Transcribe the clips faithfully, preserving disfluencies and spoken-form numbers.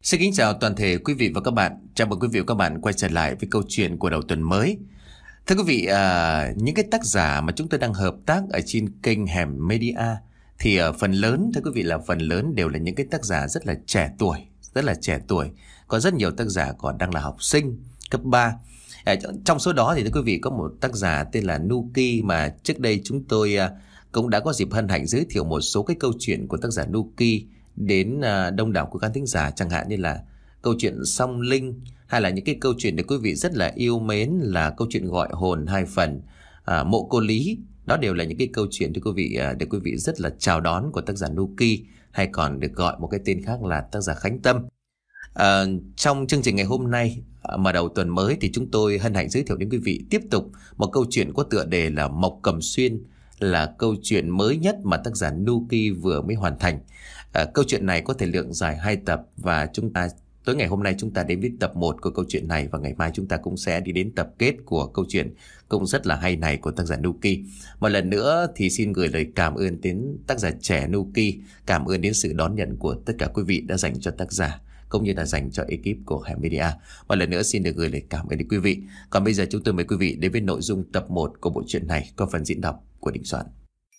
Xin kính chào toàn thể quý vị và các bạn. Chào mừng quý vị và các bạn quay trở lại với câu chuyện của đầu tuần mới. Thưa quý vị, à, những cái tác giả mà chúng tôi đang hợp tác ở trên kênh Hẻm Media thì ở phần lớn, thưa quý vị, là phần lớn đều là những cái tác giả rất là trẻ tuổi, rất là trẻ tuổi. Có rất nhiều tác giả còn đang là học sinh cấp ba. À, trong số đó thì thưa quý vị có một tác giả tên là Nuki mà trước đây chúng tôi à, cũng đã có dịp hân hạnh giới thiệu một số cái câu chuyện của tác giả Nuki đến đông đảo của khán thính giả, chẳng hạn như là câu chuyện Song Linh, hay là những cái câu chuyện được quý vị rất là yêu mến là câu chuyện Gọi Hồn hai phần, à, Mộ Cô Lý. Đó đều là những cái câu chuyện được quý vị được quý vị rất là chào đón của tác giả Nuki, hay còn được gọi một cái tên khác là tác giả Khánh Tâm. À, trong chương trình ngày hôm nay, mở đầu tuần mới, thì chúng tôi hân hạnh giới thiệu đến quý vị tiếp tục một câu chuyện có tựa đề là Mộc Cẩm Xuyên, là câu chuyện mới nhất mà tác giả Nuki vừa mới hoàn thành. À, câu chuyện này có thể lượng dài hai tập, và chúng ta tối ngày hôm nay chúng ta đến với tập một của câu chuyện này, và ngày mai chúng ta cũng sẽ đi đến tập kết của câu chuyện cũng rất là hay này của tác giả Nuki. Một lần nữa thì xin gửi lời cảm ơn đến tác giả trẻ Nuki, cảm ơn đến sự đón nhận của tất cả quý vị đã dành cho tác giả cũng như là dành cho ekip của Hẻm Media. Một lần nữa xin được gửi lời cảm ơn đến quý vị. Còn bây giờ chúng tôi mời quý vị đến với nội dung tập một của bộ truyện này qua phần diễn đọc của Đình Soạn.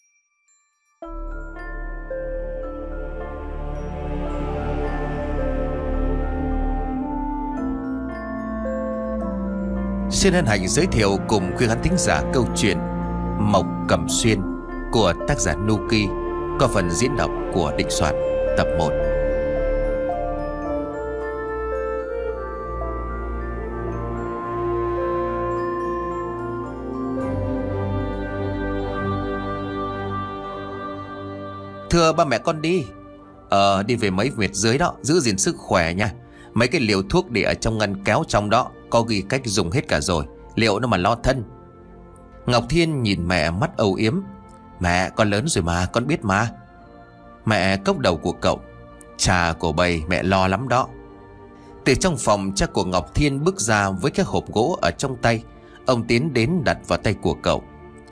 Xin hân hạnh giới thiệu cùng quý khán thính giả câu chuyện Mộc Cẩm Xuyên của tác giả Nuki qua phần diễn đọc của Đình Soạn, tập một. Thưa ba mẹ con đi. Ờ đi về mấy Việt dưới đó, giữ gìn sức khỏe nha. Mấy cái liều thuốc để ở trong ngăn kéo trong đó có ghi cách dùng hết cả rồi, liệu nó mà lo thân. Ngọc Thiên nhìn mẹ mắt âu yếm. Mẹ, con lớn rồi mà, con biết mà. Mẹ cốc đầu của cậu. Cha của bầy mẹ lo lắm đó. Từ trong phòng, cha của Ngọc Thiên bước ra với cái hộp gỗ ở trong tay. Ông tiến đến đặt vào tay của cậu.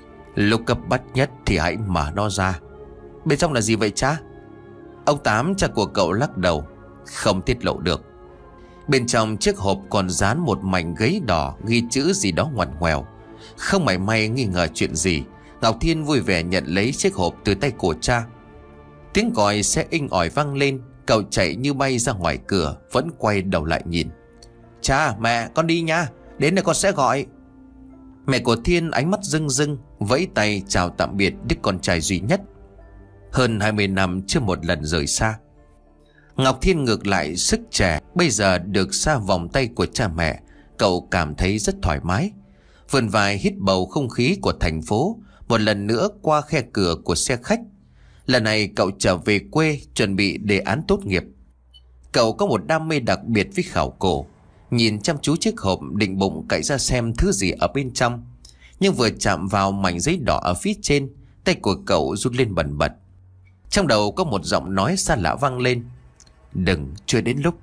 Lúc cấp bách nhất thì hãy mở nó ra. Bên trong là gì vậy cha? Ông Tám, cha của cậu, lắc đầu. Không tiết lộ được. Bên trong chiếc hộp còn dán một mảnh giấy đỏ ghi chữ gì đó ngoằn ngoèo. Không mảy may nghi ngờ chuyện gì, Ngọc Thiên vui vẻ nhận lấy chiếc hộp từ tay của cha. Tiếng còi xe inh ỏi vang lên. Cậu chạy như bay ra ngoài cửa, vẫn quay đầu lại nhìn. Cha, mẹ, con đi nha, đến đây con sẽ gọi. Mẹ của Thiên ánh mắt rưng rưng, vẫy tay chào tạm biệt đứa con trai duy nhất. Hơn hai mươi năm chưa một lần rời xa. Ngọc Thiên ngược lại sức trẻ, bây giờ được xa vòng tay của cha mẹ, cậu cảm thấy rất thoải mái. Vươn vai hít bầu không khí của thành phố, một lần nữa qua khe cửa của xe khách. Lần này cậu trở về quê chuẩn bị đề án tốt nghiệp. Cậu có một đam mê đặc biệt với khảo cổ. Nhìn chăm chú chiếc hộp, định bụng cậy ra xem thứ gì ở bên trong. Nhưng vừa chạm vào mảnh giấy đỏ ở phía trên, tay của cậu run lên bần bật. Trong đầu có một giọng nói xa lạ vang lên. Đừng, chưa đến lúc.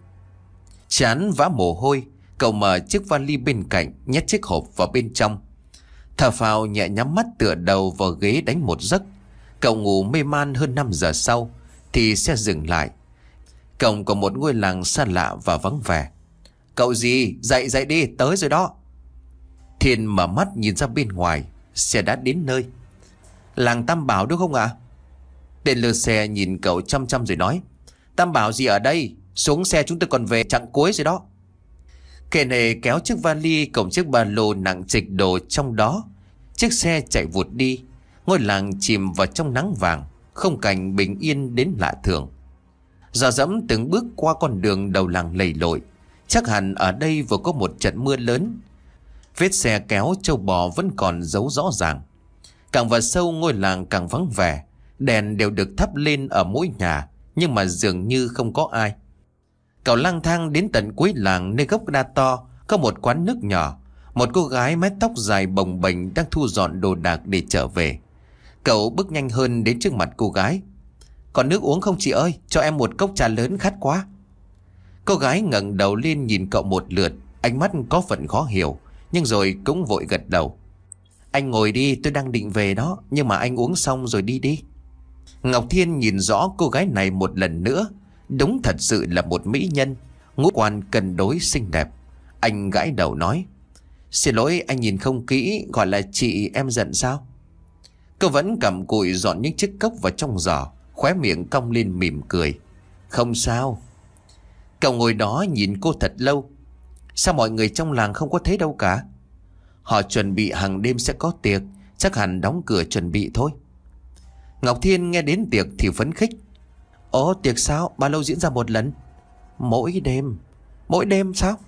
Chán vã mồ hôi, cậu mở chiếc vali bên cạnh, nhét chiếc hộp vào bên trong. Thở phào nhẹ, nhắm mắt tựa đầu vào ghế đánh một giấc. Cậu ngủ mê man. Hơn năm giờ sau thì xe dừng lại. Cổng của một ngôi làng xa lạ và vắng vẻ. Cậu gì, dậy dậy đi, tới rồi đó. Thiên mở mắt nhìn ra bên ngoài. Xe đã đến nơi. Làng Tam Bảo đúng không ạ? À? Tên lơ xe nhìn cậu chăm chăm rồi nói. Tam Bảo gì ở đây, xuống xe chúng tôi còn về chặng cuối rồi đó. Kẻ này kéo chiếc vali cộng chiếc ba lô nặng trịch đồ trong đó. Chiếc xe chạy vụt đi. Ngôi làng chìm vào trong nắng vàng, không cảnh bình yên đến lạ thường. Dò dẫm từng bước qua con đường đầu làng lầy lội. Chắc hẳn ở đây vừa có một trận mưa lớn. Vết xe kéo trâu bò vẫn còn dấu rõ ràng. Càng vào sâu, ngôi làng càng vắng vẻ. Đèn đều được thắp lên ở mỗi nhà, nhưng mà dường như không có ai. Cậu lang thang đến tận cuối làng, nơi gốc đa to có một quán nước nhỏ. Một cô gái mái tóc dài bồng bềnh đang thu dọn đồ đạc để trở về. Cậu bước nhanh hơn đến trước mặt cô gái. Còn nước uống không chị ơi, cho em một cốc trà lớn, khát quá. Cô gái ngẩng đầu lên nhìn cậu một lượt, ánh mắt có phần khó hiểu, nhưng rồi cũng vội gật đầu. Anh ngồi đi, tôi đang định về đó, nhưng mà anh uống xong rồi đi đi. Ngọc Thiên nhìn rõ cô gái này một lần nữa. Đúng thật sự là một mỹ nhân. ngũ quan cân đối xinh đẹp. Anh gãi đầu nói: Xin lỗi, anh nhìn không kỹ. Gọi là chị, em giận sao? Cô vẫn cầm cùi dọn những chiếc cốc vào trong giỏ, khóe miệng cong lên mỉm cười: Không sao. Cậu ngồi đó nhìn cô thật lâu. Sao mọi người trong làng không có thấy đâu cả? Họ chuẩn bị hàng đêm sẽ có tiệc, chắc hẳn đóng cửa chuẩn bị thôi. Ngọc Thiên nghe đến tiệc thì phấn khích: Ồ, tiệc sao? Bao lâu diễn ra một lần? Mỗi đêm. Mỗi đêm sao?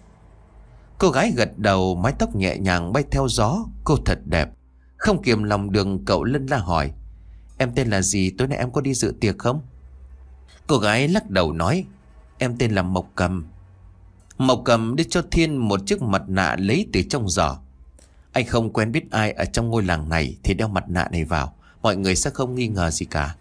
Cô gái gật đầu, mái tóc nhẹ nhàng bay theo gió. Cô thật đẹp. Không kiềm lòng đường cậu lân la hỏi: Em tên là gì? Tối nay em có đi dự tiệc không? Cô gái lắc đầu nói: Em tên là Mộc Cầm. Mộc Cầm đưa cho Thiên một chiếc mặt nạ lấy từ trong giỏ. Anh không quen biết ai ở trong ngôi làng này thì đeo mặt nạ này vào, mọi người sẽ không nghi ngờ gì cả.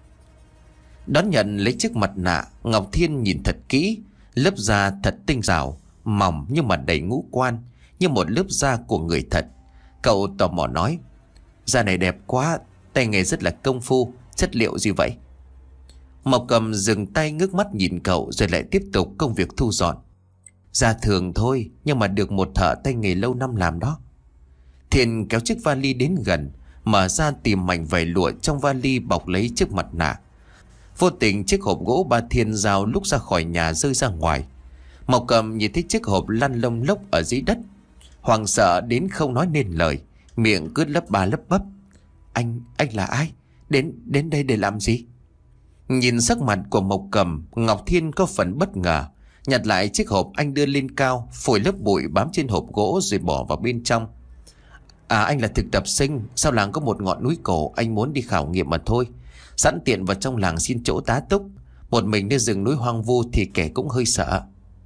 Đón nhận lấy chiếc mặt nạ, Ngọc Thiên nhìn thật kỹ. Lớp da thật tinh rào, mỏng nhưng mà đầy ngũ quan, như một lớp da của người thật. Cậu tò mò nói: Da này đẹp quá, tay nghề rất là công phu, chất liệu gì vậy? Mộc Cầm dừng tay ngước mắt nhìn cậu rồi lại tiếp tục công việc thu dọn. Da thường thôi, nhưng mà được một thợ tay nghề lâu năm làm đó. Thiên kéo chiếc vali đến gần, mở ra tìm mảnh vải lụa trong vali bọc lấy chiếc mặt nạ. Vô tình chiếc hộp gỗ ba Thiên giao lúc ra khỏi nhà rơi ra ngoài. Mộc Cầm nhìn thấy chiếc hộp lăn lông lốc ở dưới đất, hoảng sợ đến không nói nên lời, miệng cứ lấp ba lấp bấp: Anh, anh là ai? Đến, đến đây để làm gì? Nhìn sắc mặt của Mộc Cầm, Ngọc Thiên có phần bất ngờ. Nhặt lại chiếc hộp anh đưa lên cao, phủi lớp bụi bám trên hộp gỗ rồi bỏ vào bên trong. À, anh là thực tập sinh, sau làng có một ngọn núi cổ, anh muốn đi khảo nghiệm mà thôi. Sẵn tiện vào trong làng xin chỗ tá túc. Một mình đi rừng núi hoang vu thì kẻ cũng hơi sợ.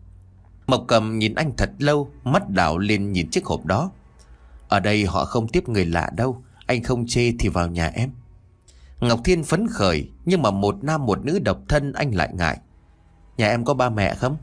Mộc Cầm nhìn anh thật lâu, mắt đảo lên nhìn chiếc hộp đó. Ở đây họ không tiếp người lạ đâu, anh không chê thì vào nhà em. Ngọc Thiên phấn khởi, nhưng mà một nam một nữ độc thân anh lại ngại. Nhà em có ba mẹ không?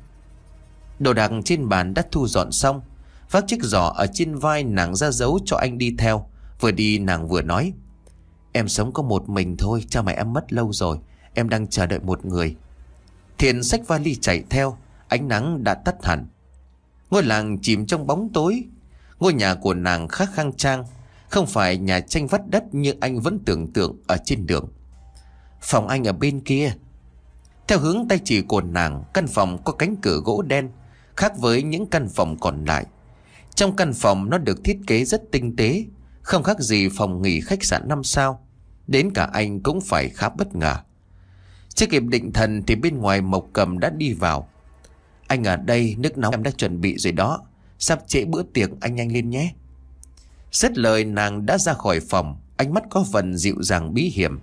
Đồ đạc trên bàn đã thu dọn xong. Vác chiếc giỏ ở trên vai nàng ra dấu cho anh đi theo. Vừa đi nàng vừa nói: Em sống có một mình thôi, cha mẹ em mất lâu rồi, em đang chờ đợi một người. Thiện xách vali chạy theo. Ánh nắng đã tắt hẳn. Ngôi làng chìm trong bóng tối. Ngôi nhà của nàng khá khang trang, không phải nhà tranh vắt đất như anh vẫn tưởng tượng ở trên đường. Phòng anh ở bên kia. Theo hướng tay chỉ của nàng, căn phòng có cánh cửa gỗ đen, khác với những căn phòng còn lại. Trong căn phòng nó được thiết kế rất tinh tế, không khác gì phòng nghỉ khách sạn năm sao. Đến cả anh cũng phải khá bất ngờ. Chưa kịp định thần thì bên ngoài Mộc Cầm đã đi vào. Anh ở đây, nước nóng em đã chuẩn bị rồi đó, sắp trễ bữa tiệc, anh nhanh lên nhé. Dứt lời nàng đã ra khỏi phòng, ánh mắt có phần dịu dàng bí hiểm.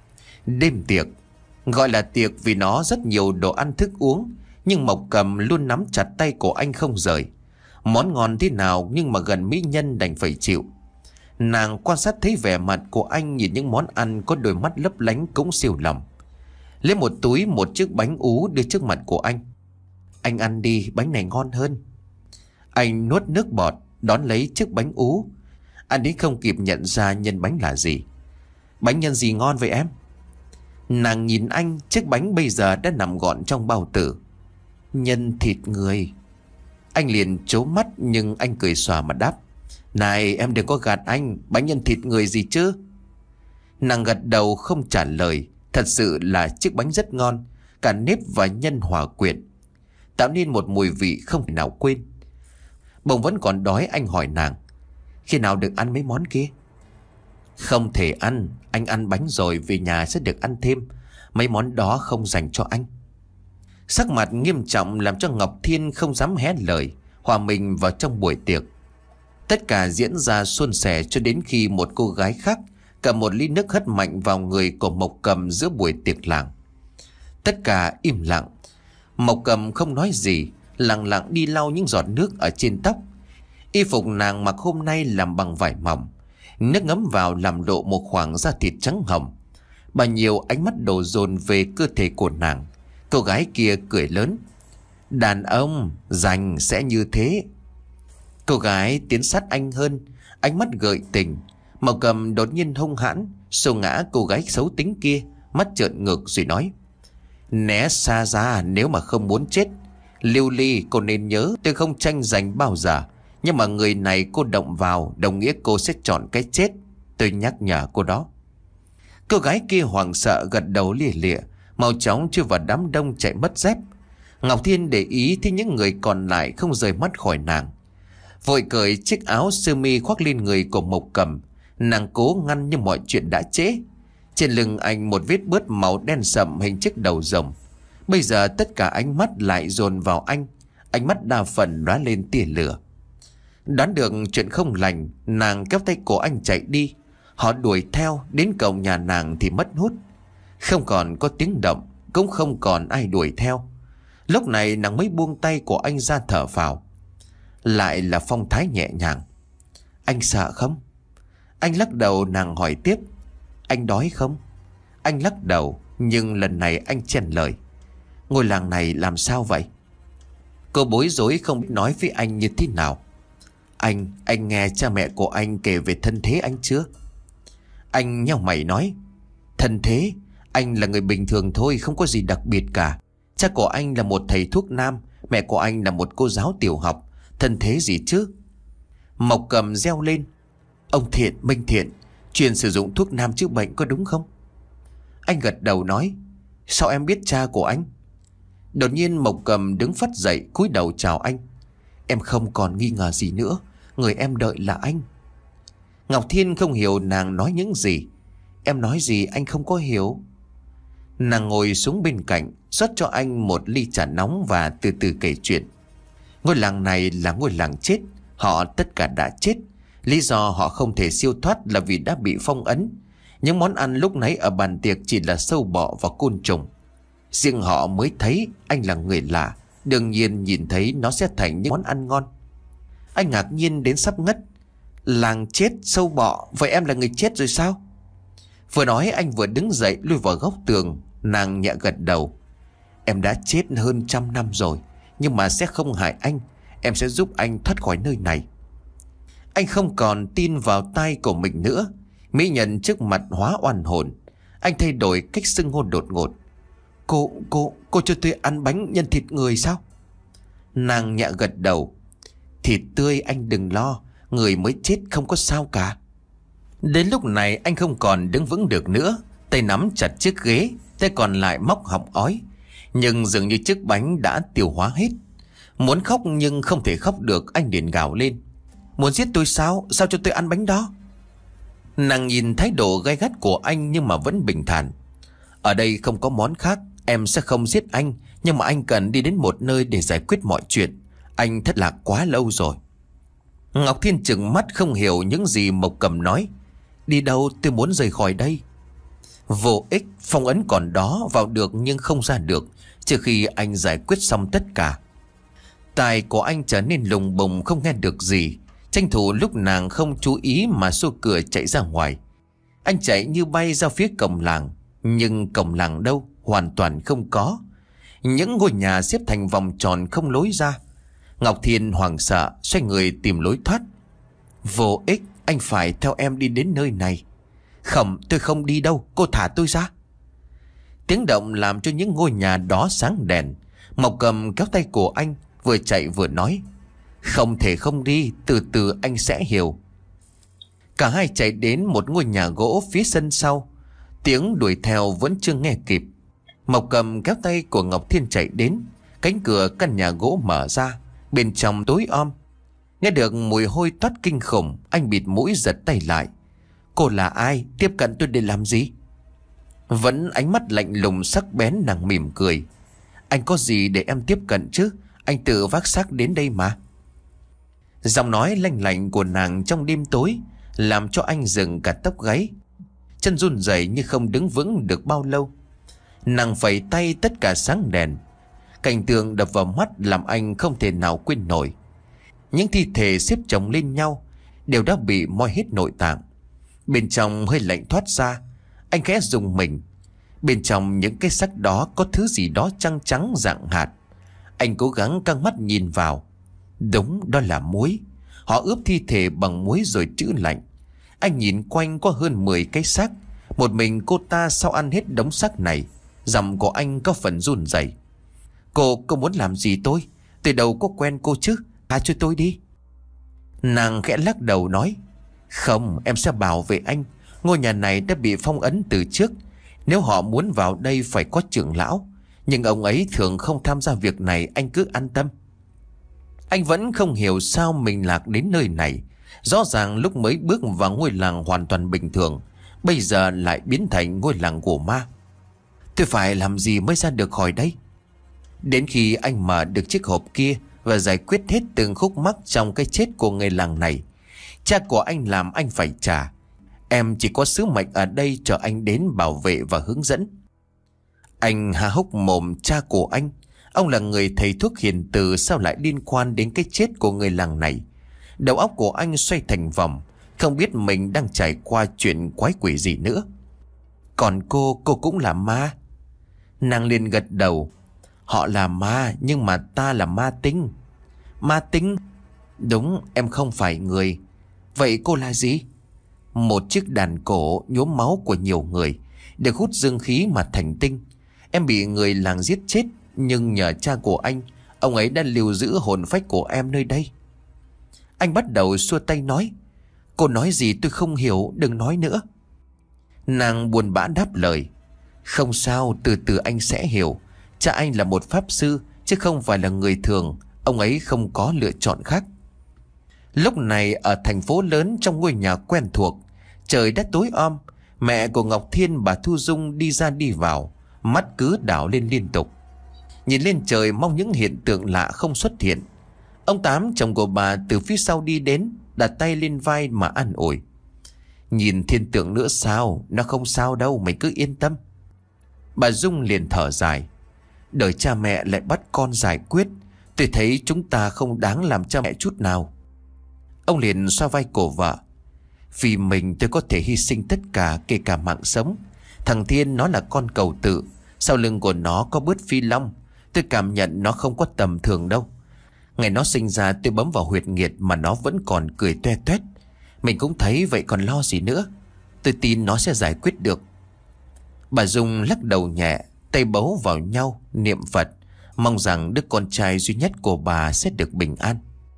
Đêm tiệc, gọi là tiệc vì nó rất nhiều đồ ăn thức uống, nhưng Mộc Cầm luôn nắm chặt tay của anh không rời. Món ngon thế nào nhưng mà gần mỹ nhân đành phải chịu. Nàng quan sát thấy vẻ mặt của anh, nhìn những món ăn có đôi mắt lấp lánh cũng siêu lòng. Lấy một túi một chiếc bánh ú đưa trước mặt của anh. Anh ăn đi, bánh này ngon hơn. Anh nuốt nước bọt, đón lấy chiếc bánh ú. Anh ấy không kịp nhận ra nhân bánh là gì. Bánh nhân gì ngon vậy em? Nàng nhìn anh, chiếc bánh bây giờ đã nằm gọn trong bao tử. Nhân thịt người. Anh liền trố mắt nhưng anh cười xòa mà đáp: Này em đừng có gạt anh, bánh nhân thịt người gì chứ? Nàng gật đầu không trả lời. Thật sự là chiếc bánh rất ngon, cả nếp và nhân hòa quyện, tạo nên một mùi vị không thể nào quên. Bỗng vẫn còn đói, anh hỏi nàng: Khi nào được ăn mấy món kia? Không thể ăn, anh ăn bánh rồi về nhà sẽ được ăn thêm. Mấy món đó không dành cho anh. Sắc mặt nghiêm trọng làm cho Ngọc Thiên không dám hé lời, hòa mình vào trong buổi tiệc. Tất cả diễn ra suôn sẻ cho đến khi một cô gái khác cầm một ly nước hất mạnh vào người của Mộc Cầm giữa buổi tiệc làng. Tất cả im lặng. Mộc Cầm không nói gì, lặng lặng đi lau những giọt nước ở trên tóc. Y phục nàng mặc hôm nay làm bằng vải mỏng, nước ngấm vào làm lộ một khoảng da thịt trắng hồng. Bao nhiêu ánh mắt đổ dồn về cơ thể của nàng. Cô gái kia cười lớn: Đàn ông dành sẽ như thế. Cô gái tiến sát anh hơn, ánh mắt gợi tình. Mộc Cầm đột nhiên hung hãn xô ngã cô gái xấu tính kia, mắt trợn ngược rồi nói: Né xa ra nếu mà không muốn chết. Lưu Ly, cô nên nhớ tôi không tranh giành bao giờ. Nhưng mà người này cô động vào đồng nghĩa cô sẽ chọn cái chết. Tôi nhắc nhở cô đó. Cô gái kia hoảng sợ gật đầu lia lịa, mau chóng chui vào đám đông chạy mất dép. Ngọc Thiên để ý thấy những người còn lại không rời mắt khỏi nàng, vội cởi chiếc áo sơ mi khoác lên người của Mộc Cầm. Nàng cố ngăn nhưng mọi chuyện đã trễ. Trên lưng anh một vết bớt màu đen sậm hình chiếc đầu rồng. Bây giờ tất cả ánh mắt lại dồn vào anh. Ánh mắt đa phần lóe lên tia lửa. Đoán được chuyện không lành, nàng kéo tay cổ anh chạy đi. Họ đuổi theo đến cổng nhà nàng thì mất hút. Không còn có tiếng động, cũng không còn ai đuổi theo. Lúc này nàng mới buông tay của anh ra thở phào. Lại là phong thái nhẹ nhàng. Anh sợ không? Anh lắc đầu. Nàng hỏi tiếp. Anh đói không? Anh lắc đầu, nhưng lần này anh chen lời. Ngôi làng này làm sao vậy? Cô bối rối không biết nói với anh như thế nào. Anh, anh nghe cha mẹ của anh kể về thân thế anh chưa? Anh nheo mày nói. Thân thế? Anh là người bình thường thôi, không có gì đặc biệt cả. Cha của anh là một thầy thuốc nam, mẹ của anh là một cô giáo tiểu học. Thân thế gì chứ? Mộc Cầm reo lên. Ông Thiện, Minh Thiện, chuyên sử dụng thuốc nam chữa bệnh có đúng không? Anh gật đầu nói. Sao em biết cha của anh? Đột nhiên Mộc Cầm đứng phắt dậy cúi đầu chào anh. Em không còn nghi ngờ gì nữa, người em đợi là anh. Ngọc Thiên không hiểu nàng nói những gì. Em nói gì anh không có hiểu. Nàng ngồi xuống bên cạnh, rót cho anh một ly trà nóng và từ từ kể chuyện. Ngôi làng này là ngôi làng chết. Họ tất cả đã chết. Lý do họ không thể siêu thoát là vì đã bị phong ấn. Những món ăn lúc nãy ở bàn tiệc chỉ là sâu bọ và côn trùng. Riêng họ mới thấy anh là người lạ, đương nhiên nhìn thấy nó sẽ thành những món ăn ngon. Anh ngạc nhiên đến sắp ngất. Làng chết, sâu bọ, vậy em là người chết rồi sao? Vừa nói anh vừa đứng dậy lui vào góc tường. Nàng nhẹ gật đầu. Em đã chết hơn trăm năm rồi, nhưng mà sẽ không hại anh. Em sẽ giúp anh thoát khỏi nơi này. Anh không còn tin vào tai của mình nữa. Mỹ nhân trước mặt hóa oan hồn. Anh thay đổi cách xưng hô đột ngột. Cô, cô, cô cho tôi ăn bánh nhân thịt người sao? Nàng nhẹ gật đầu. Thịt tươi anh đừng lo, người mới chết không có sao cả. Đến lúc này anh không còn đứng vững được nữa. Tay nắm chặt chiếc ghế, tay còn lại móc họng ói. Nhưng dường như chiếc bánh đã tiêu hóa hết. Muốn khóc nhưng không thể khóc được. Anh liền gào lên. Muốn giết tôi sao? Sao cho tôi ăn bánh đó? Nàng nhìn thái độ gay gắt của anh nhưng mà vẫn bình thản. Ở đây không có món khác. Em sẽ không giết anh, nhưng mà anh cần đi đến một nơi để giải quyết mọi chuyện. Anh thất lạc quá lâu rồi. Ngọc Thiên trừng mắt không hiểu những gì Mộc Cầm nói. Đi đâu? Tôi muốn rời khỏi đây. Vô ích, phong ấn còn đó, vào được nhưng không ra được trừ khi anh giải quyết xong tất cả. Tai của anh trở nên lùng bùng không nghe được gì. Tranh thủ lúc nàng không chú ý mà xô cửa chạy ra ngoài. Anh chạy như bay ra phía cổng làng. Nhưng cổng làng đâu? Hoàn toàn không có. Những ngôi nhà xếp thành vòng tròn không lối ra. Ngọc Thiên hoảng sợ xoay người tìm lối thoát. Vô ích, anh phải theo em đi đến nơi này. Không, tôi không đi đâu, cô thả tôi ra. Tiếng động làm cho những ngôi nhà đó sáng đèn. Mộc Cầm kéo tay của anh, vừa chạy vừa nói. Không thể không đi, từ từ anh sẽ hiểu. Cả hai chạy đến một ngôi nhà gỗ phía sân sau. Tiếng đuổi theo vẫn chưa nghe kịp. Mộc Cầm kéo tay của Ngọc Thiên chạy đến. Cánh cửa căn nhà gỗ mở ra. Bên trong tối om. Nghe được mùi hôi toát kinh khủng. Anh bịt mũi giật tay lại. Cô là ai? Tiếp cận tôi để làm gì? Vẫn ánh mắt lạnh lùng sắc bén. Nàng mỉm cười. Anh có gì để em tiếp cận chứ? Anh tự vác xác đến đây mà. Giọng nói lanh lạnh của nàng trong đêm tối làm cho anh dừng cả tóc gáy. Chân run rẩy như không đứng vững được bao lâu. Nàng phẩy tay, tất cả sáng đèn. Cảnh tượng đập vào mắt làm anh không thể nào quên nổi. Những thi thể xếp chồng lên nhau đều đã bị moi hết nội tạng. Bên trong hơi lạnh thoát ra. Anh khẽ rùng mình. Bên trong những cái xác đó có thứ gì đó trắng trắng dạng hạt. Anh cố gắng căng mắt nhìn vào. Đúng, đó là muối. Họ ướp thi thể bằng muối rồi trữ lạnh. Anh nhìn quanh có hơn mười cái xác. Một mình cô ta sao ăn hết đống xác này? Giọng của anh có phần run rẩy. Cô, cô muốn làm gì tôi? Từ đầu có quen cô chứ? Tha cho tôi đi. Nàng khẽ lắc đầu nói, không, em sẽ bảo vệ anh. Ngôi nhà này đã bị phong ấn từ trước. Nếu họ muốn vào đây phải có trưởng lão, nhưng ông ấy thường không tham gia việc này, anh cứ an tâm. Anh vẫn không hiểu sao mình lạc đến nơi này. Rõ ràng lúc mới bước vào ngôi làng hoàn toàn bình thường, bây giờ lại biến thành ngôi làng của ma. Tôi phải làm gì mới ra được khỏi đây? Đến khi anh mở được chiếc hộp kia và giải quyết hết từng khúc mắc trong cái chết của người làng này, cha của anh làm anh phải trả. Em chỉ có sứ mệnh ở đây chờ anh đến bảo vệ và hướng dẫn. Anh há hốc mồm. Cha của anh, ông là người thầy thuốc hiền từ, sao lại liên quan đến cái chết của người làng này? Đầu óc của anh xoay thành vòng, không biết mình đang trải qua chuyện quái quỷ gì nữa. Còn cô, cô cũng là ma? Nàng liền gật đầu. Họ là ma, nhưng mà ta là ma tinh. Ma tinh? Đúng, em không phải người. Vậy cô là gì? Một chiếc đàn cổ nhuốm máu của nhiều người, được hút dương khí mà thành tinh. Em bị người làng giết chết, nhưng nhờ cha của anh, ông ấy đã lưu giữ hồn phách của em nơi đây. Anh bắt đầu xua tay nói, cô nói gì tôi không hiểu, đừng nói nữa. Nàng buồn bã đáp lời, không sao, từ từ anh sẽ hiểu. Cha anh là một pháp sư, chứ không phải là người thường. Ông ấy không có lựa chọn khác. Lúc này ở thành phố lớn, trong ngôi nhà quen thuộc, trời đã tối om. Mẹ của Ngọc Thiên, bà Thu Dung đi ra đi vào, mắt cứ đảo lên liên tục, nhìn lên trời mong những hiện tượng lạ không xuất hiện. Ông Tám, chồng của bà, từ phía sau đi đến, đặt tay lên vai mà an ủi. Nhìn thiên tượng nữa sao? Nó không sao đâu, mày cứ yên tâm. Bà Dung liền thở dài. Đời cha mẹ lại bắt con giải quyết. Tôi thấy chúng ta không đáng làm cha mẹ chút nào. Ông liền xoa vai cổ vợ. Vì mình tôi có thể hy sinh tất cả, kể cả mạng sống. Thằng Thiên nó là con cầu tự, sau lưng của nó có bướt phi long. Tôi cảm nhận nó không có tầm thường đâu. Ngày nó sinh ra tôi bấm vào huyệt nghiệt mà nó vẫn còn cười toe toét. Mình cũng thấy vậy còn lo gì nữa. Tôi tin nó sẽ giải quyết được. Bà Dung lắc đầu nhẹ, tay bấu vào nhau niệm Phật, mong rằng đứa con trai duy nhất của bà sẽ được bình an.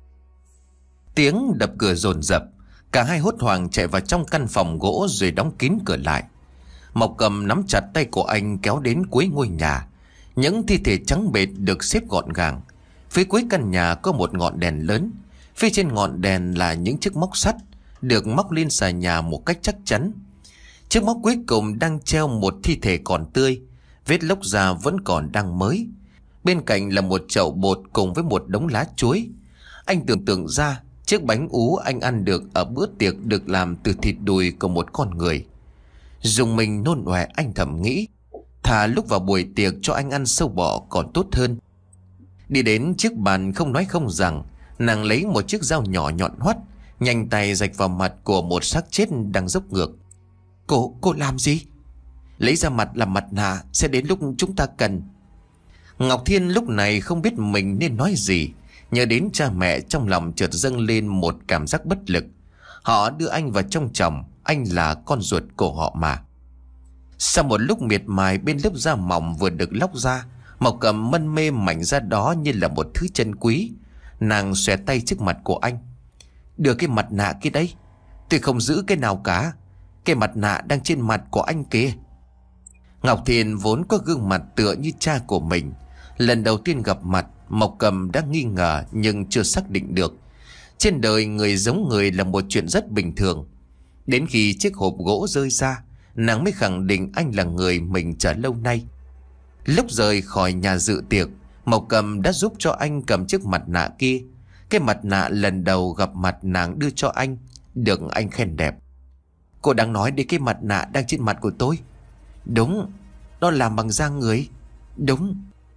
Tiếng đập cửa dồn dập, cả hai hốt hoảng chạy vào trong căn phòng gỗ rồi đóng kín cửa lại. Mộc Cầm nắm chặt tay của anh kéo đến cuối ngôi nhà. Những thi thể trắng bệt được xếp gọn gàng. Phía cuối căn nhà có một ngọn đèn lớn. Phía trên ngọn đèn là những chiếc móc sắt được móc lên xà nhà một cách chắc chắn. Chiếc móc cuối cùng đang treo một thi thể còn tươi, vết lốc da vẫn còn đang mới. Bên cạnh là một chậu bột cùng với một đống lá chuối. Anh tưởng tượng ra chiếc bánh ú anh ăn được ở bữa tiệc được làm từ thịt đùi của một con người. Dùng mình nôn ọe, anh thầm nghĩ, thà lúc vào buổi tiệc cho anh ăn sâu bọ còn tốt hơn. Đi đến chiếc bàn không nói không rằng, nàng lấy một chiếc dao nhỏ nhọn hoắt, nhanh tay rạch vào mặt của một xác chết đang dốc ngược. Cô, cô làm gì? Lấy ra mặt làm mặt nạ, sẽ đến lúc chúng ta cần. Ngọc Thiên lúc này không biết mình nên nói gì. Nhớ đến cha mẹ, trong lòng chợt dâng lên một cảm giác bất lực. Họ đưa anh vào trong chồng, anh là con ruột của họ mà. Sau một lúc miệt mài bên lớp da mỏng vừa được lóc ra, Mộc Cầm mân mê mảnh da đó như là một thứ chân quý. Nàng xòe tay trước mặt của anh. Đưa cái mặt nạ kia đấy. Tôi không giữ cái nào cả. Cái mặt nạ đang trên mặt của anh kia. Ngọc Thiên vốn có gương mặt tựa như cha của mình. Lần đầu tiên gặp mặt, Mộc Cầm đã nghi ngờ nhưng chưa xác định được. Trên đời người giống người là một chuyện rất bình thường. Đến khi chiếc hộp gỗ rơi ra, nàng mới khẳng định anh là người mình chờ lâu nay. Lúc rời khỏi nhà dự tiệc, Mộc Cầm đã giúp cho anh cầm chiếc mặt nạ kia. Cái mặt nạ lần đầu gặp mặt nàng đưa cho anh, được anh khen đẹp. Cô đang nói đến cái mặt nạ đang trên mặt của tôi. Đúng, nó làm bằng da người. Đúng.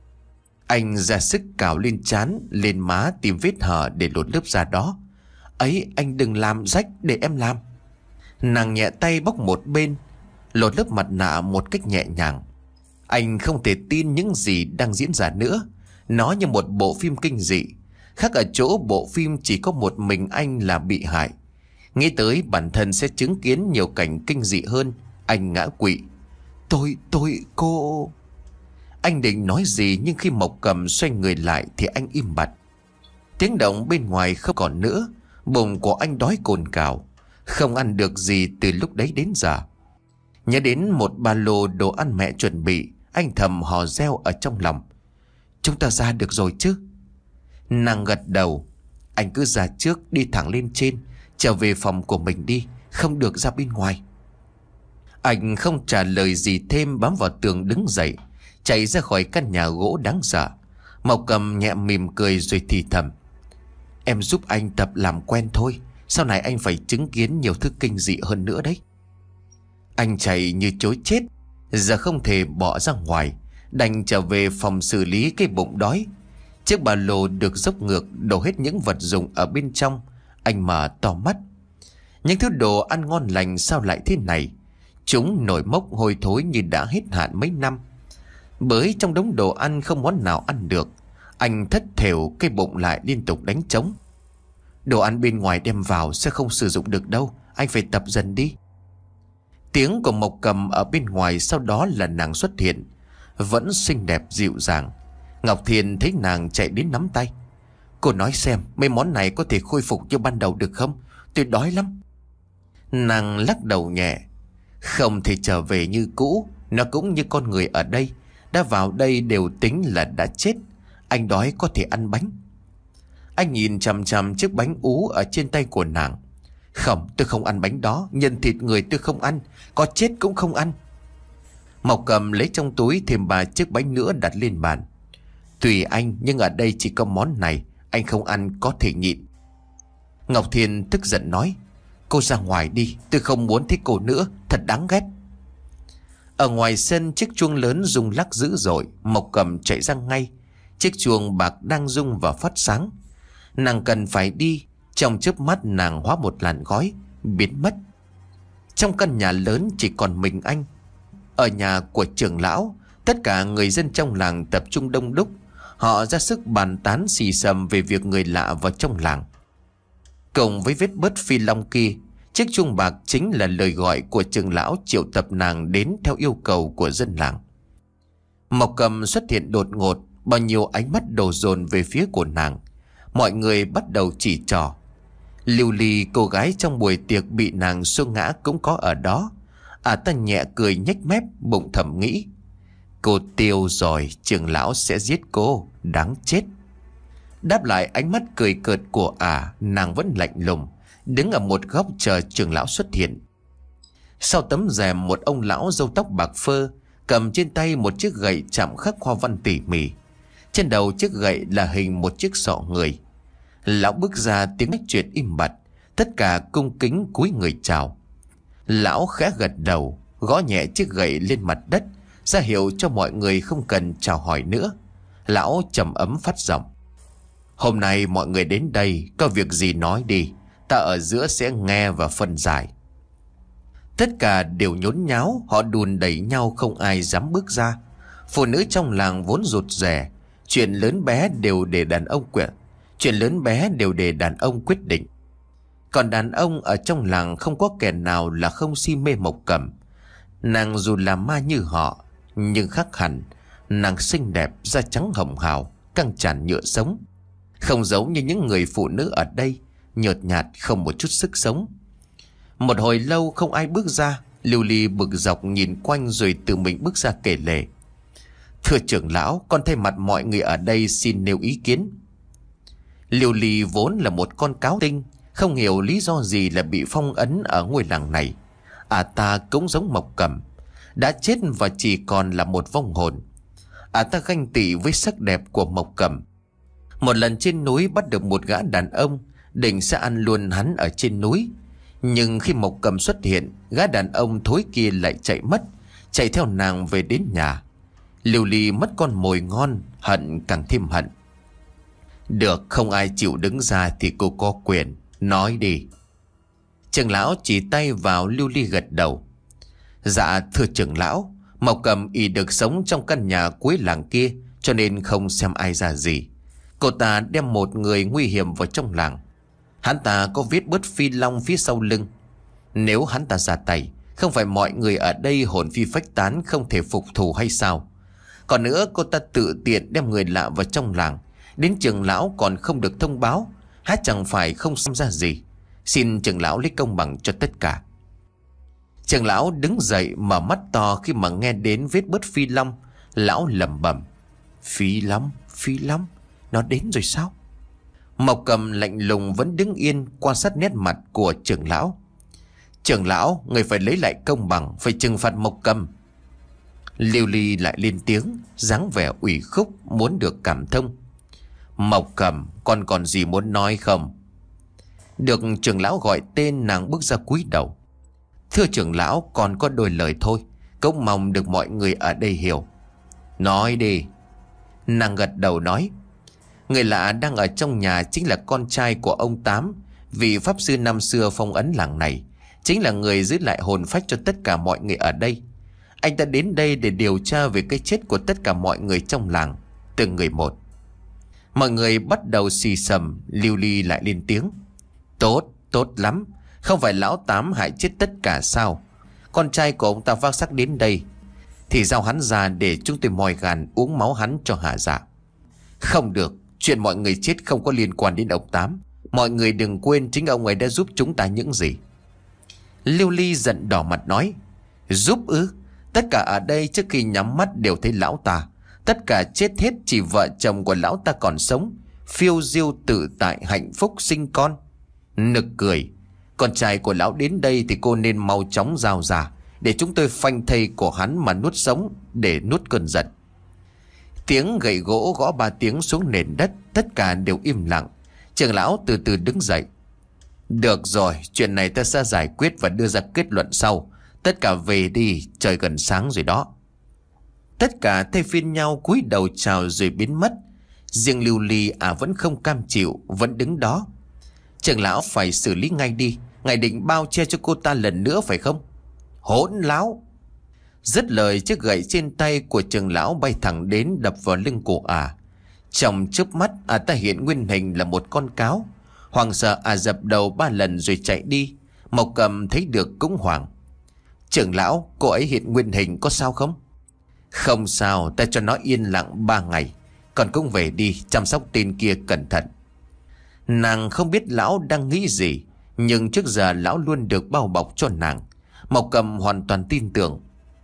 Anh ra sức cào lên trán, lên má tìm vết hở để lột lớp da đó. Ấy, anh đừng làm rách, để em làm. Nàng nhẹ tay bóc một bên, lột lớp mặt nạ một cách nhẹ nhàng. Anh không thể tin những gì đang diễn ra nữa. Nó như một bộ phim kinh dị. Khác ở chỗ bộ phim chỉ có một mình anh là bị hại. Nghĩ tới bản thân sẽ chứng kiến nhiều cảnh kinh dị hơn, anh ngã quỵ. Tôi, tôi, cô... Anh định nói gì nhưng khi Mộc Cầm xoay người lại thì anh im bặt. Tiếng động bên ngoài không còn nữa. Bụng của anh đói cồn cào, không ăn được gì từ lúc đấy đến giờ. Nhớ đến một ba lô đồ ăn mẹ chuẩn bị, anh thầm hò reo ở trong lòng. Chúng ta ra được rồi chứ? Nàng gật đầu. Anh cứ ra trước, đi thẳng lên trên, trở về phòng của mình đi, không được ra bên ngoài. Anh không trả lời gì thêm, bám vào tường đứng dậy, chạy ra khỏi căn nhà gỗ đáng sợ. Mộc Cầm nhẹ mỉm cười rồi thì thầm. Em giúp anh tập làm quen thôi, sau này anh phải chứng kiến nhiều thứ kinh dị hơn nữa đấy. Anh chạy như chối chết, giờ không thể bỏ ra ngoài, đành trở về phòng xử lý cái bụng đói. Chiếc ba lô được dốc ngược, đổ hết những vật dụng ở bên trong. Anh mở to mắt. Những thứ đồ ăn ngon lành sao lại thế này? Chúng nổi mốc hôi thối như đã hết hạn mấy năm. Bởi trong đống đồ ăn không món nào ăn được. Anh thất thểu, cái bụng lại liên tục đánh trống. Đồ ăn bên ngoài đem vào sẽ không sử dụng được đâu, anh phải tập dần đi. Tiếng của Mộc Cầm ở bên ngoài, sau đó là nàng xuất hiện, vẫn xinh đẹp dịu dàng. Ngọc Thiền thấy nàng chạy đến nắm tay. Cô nói xem mấy món này có thể khôi phục như ban đầu được không? Tôi đói lắm. Nàng lắc đầu nhẹ. Không thể trở về như cũ. Nó cũng như con người ở đây, đã vào đây đều tính là đã chết. Anh đói có thể ăn bánh. Anh nhìn chằm chằm chiếc bánh ú ở trên tay của nàng. Không, tôi không ăn bánh đó. Nhân thịt người tôi không ăn, có chết cũng không ăn. Mộc Cầm lấy trong túi thêm ba chiếc bánh nữa đặt lên bàn. Tùy anh, nhưng ở đây chỉ có món này, anh không ăn có thể nhịn. Ngọc Thiên tức giận nói. Cô ra ngoài đi, tôi không muốn thấy cô nữa, thật đáng ghét. Ở ngoài sân, chiếc chuông lớn rung lắc dữ dội. Mộc Cầm chạy ra ngay. Chiếc chuông bạc đang rung và phát sáng. Nàng cần phải đi. Trong chớp mắt nàng hóa một làn khói, biến mất. Trong căn nhà lớn chỉ còn mình anh. Ở nhà của trưởng lão, tất cả người dân trong làng tập trung đông đúc. Họ ra sức bàn tán xì xầm về việc người lạ vào trong làng. Cộng với vết bớt phi long kia, chiếc chuông bạc chính là lời gọi của trưởng lão triệu tập nàng đến theo yêu cầu của dân làng. Mộc Cầm xuất hiện đột ngột, bao nhiêu ánh mắt đổ dồn về phía của nàng. Mọi người bắt đầu chỉ trỏ. Lưu Ly, cô gái trong buổi tiệc bị nàng xô ngã, cũng có ở đó. À ta nhẹ cười nhếch mép, bụng thầm nghĩ. Cô tiêu rồi, trưởng lão sẽ giết cô, đáng chết. Đáp lại ánh mắt cười cợt của ả, à, nàng vẫn lạnh lùng, đứng ở một góc chờ trưởng lão xuất hiện. Sau tấm rèm, một ông lão râu tóc bạc phơ, cầm trên tay một chiếc gậy chạm khắc hoa văn tỉ mỉ. Trên đầu chiếc gậy là hình một chiếc sọ người. Lão bước ra, tiếng nói chuyện im bặt, tất cả cung kính cúi người chào. Lão khẽ gật đầu, gõ nhẹ chiếc gậy lên mặt đất, ra hiệu cho mọi người không cần chào hỏi nữa. Lão trầm ấm phát giọng. Hôm nay mọi người đến đây, có việc gì nói đi, ta ở giữa sẽ nghe và phân giải. Tất cả đều nhốn nháo, họ đùn đẩy nhau, không ai dám bước ra. Phụ nữ trong làng vốn rụt rè, chuyện lớn bé đều để đàn ông quyết Chuyện lớn bé đều để đàn ông quyết định. Còn đàn ông ở trong làng không có kẻ nào là không si mê Mộc Cầm. Nàng dù là ma như họ, nhưng khác hẳn. Nàng xinh đẹp, da trắng hồng hào, căng tràn nhựa sống. Không giống như những người phụ nữ ở đây, nhợt nhạt không một chút sức sống. Một hồi lâu không ai bước ra. Lưu Ly bực dọc nhìn quanh rồi tự mình bước ra kể lể. Thưa trưởng lão, con thay mặt mọi người ở đây xin nêu ý kiến. Lưu Ly vốn là một con cáo tinh, không hiểu lý do gì là bị phong ấn ở ngôi làng này. À ta cũng giống Mộc Cầm, đã chết và chỉ còn là một vong hồn. À ta ganh tị với sắc đẹp của Mộc Cầm. Một lần trên núi bắt được một gã đàn ông, định sẽ ăn luôn hắn ở trên núi. Nhưng khi Mộc Cầm xuất hiện, gã đàn ông thối kia lại chạy mất, chạy theo nàng về đến nhà. Lưu Ly mất con mồi ngon, hận càng thêm hận. Được, không ai chịu đứng ra thì cô có quyền, nói đi. Trưởng lão chỉ tay vào Lưu Ly gật đầu. Dạ thưa trưởng lão, Mộc Cầm y được sống trong căn nhà cuối làng kia, cho nên không xem ai ra gì. Cô ta đem một người nguy hiểm vào trong làng. Hắn ta có viết bớt phi long phía sau lưng. Nếu hắn ta ra tay, không phải mọi người ở đây hồn phi phách tán, không thể phục thù hay sao? Còn nữa, cô ta tự tiện đem người lạ vào trong làng, đến trưởng lão còn không được thông báo, há chẳng phải không xem ra gì. Xin trưởng lão lấy công bằng cho tất cả. Trưởng lão đứng dậy mở mắt to khi mà nghe đến vết bớt phi long. Lão lẩm bẩm: Phi long, phi long, nó đến rồi sao? Mộc Cầm lạnh lùng vẫn đứng yên quan sát nét mặt của trưởng lão. Trưởng lão, người phải lấy lại công bằng, phải trừng phạt Mộc Cầm. Lưu Ly lại lên tiếng, dáng vẻ ủy khúc muốn được cảm thông. Mộc Cầm, con còn gì muốn nói không? Được trưởng lão gọi tên, nàng bước ra cúi đầu. Thưa trưởng lão, còn có đôi lời thôi, cũng mong được mọi người ở đây hiểu. Nói đi. Nàng gật đầu nói: Người lạ đang ở trong nhà chính là con trai của ông Tám, vị pháp sư năm xưa phong ấn làng này, chính là người giữ lại hồn phách cho tất cả mọi người ở đây. Anh ta đến đây để điều tra về cái chết của tất cả mọi người trong làng, từng người một. Mọi người bắt đầu xì xầm. Lưu Ly lại lên tiếng: Tốt, tốt lắm. Không phải lão Tám hại chết tất cả sao? Con trai của ông ta vác xác đến đây thì giao hắn ra để chúng tôi moi gàn uống máu hắn cho hạ dạ. Không được, chuyện mọi người chết không có liên quan đến ông Tám. Mọi người đừng quên chính ông ấy đã giúp chúng ta những gì. Lưu Ly giận đỏ mặt nói: Giúp ư? Tất cả ở đây trước khi nhắm mắt đều thấy lão ta. Tất cả chết hết, chỉ vợ chồng của lão ta còn sống, phiêu diêu tự tại hạnh phúc sinh con. Nực cười. Con trai của lão đến đây thì cô nên mau chóng giao ra, để chúng tôi phanh thây của hắn mà nuốt sống, để nuốt cơn giận. Tiếng gậy gỗ gõ ba tiếng xuống nền đất. Tất cả đều im lặng. Trưởng lão từ từ đứng dậy: Được rồi, chuyện này ta sẽ giải quyết và đưa ra kết luận sau. Tất cả về đi, trời gần sáng rồi đó. Tất cả thay phiên nhau cúi đầu chào rồi biến mất. Riêng Lưu Ly à vẫn không cam chịu, vẫn đứng đó. Trưởng lão phải xử lý ngay đi. Ngài định bao che cho cô ta lần nữa phải không? Hỗn láo! Dứt lời, chiếc gậy trên tay của trưởng lão bay thẳng đến đập vào lưng của ả. Trong chớp mắt, ả ta hiện nguyên hình là một con cáo. Hoàng sợ ả dập đầu ba lần rồi chạy đi. Mộc Cầm thấy được cũng hoảng: Trưởng lão, cô ấy hiện nguyên hình có sao không? Không sao, ta cho nó yên lặng ba ngày. Còn cũng về đi, chăm sóc tên kia cẩn thận. Nàng không biết lão đang nghĩ gì, nhưng trước giờ lão luôn được bao bọc cho nàng. Mộc Cầm hoàn toàn tin tưởng.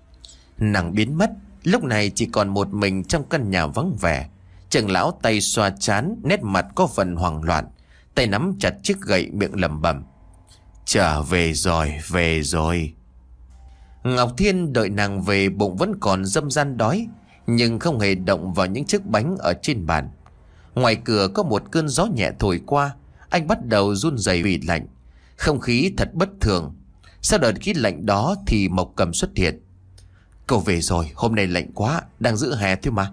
Nàng biến mất. Lúc này chỉ còn một mình trong căn nhà vắng vẻ. Trưởng lão tay xoa trán, nét mặt có phần hoảng loạn, tay nắm chặt chiếc gậy, miệng lẩm bẩm: Trở về rồi, về rồi. Ngọc Thiên đợi nàng về, bụng vẫn còn dâm gian đói, nhưng không hề động vào những chiếc bánh ở trên bàn. Ngoài cửa có một cơn gió nhẹ thổi qua. Anh bắt đầu run rẩy vì lạnh. Không khí thật bất thường. Sau đợt khí lạnh đó thì Mộc Cầm xuất hiện. Cậu về rồi, hôm nay lạnh quá, đang giữ hè thôi mà.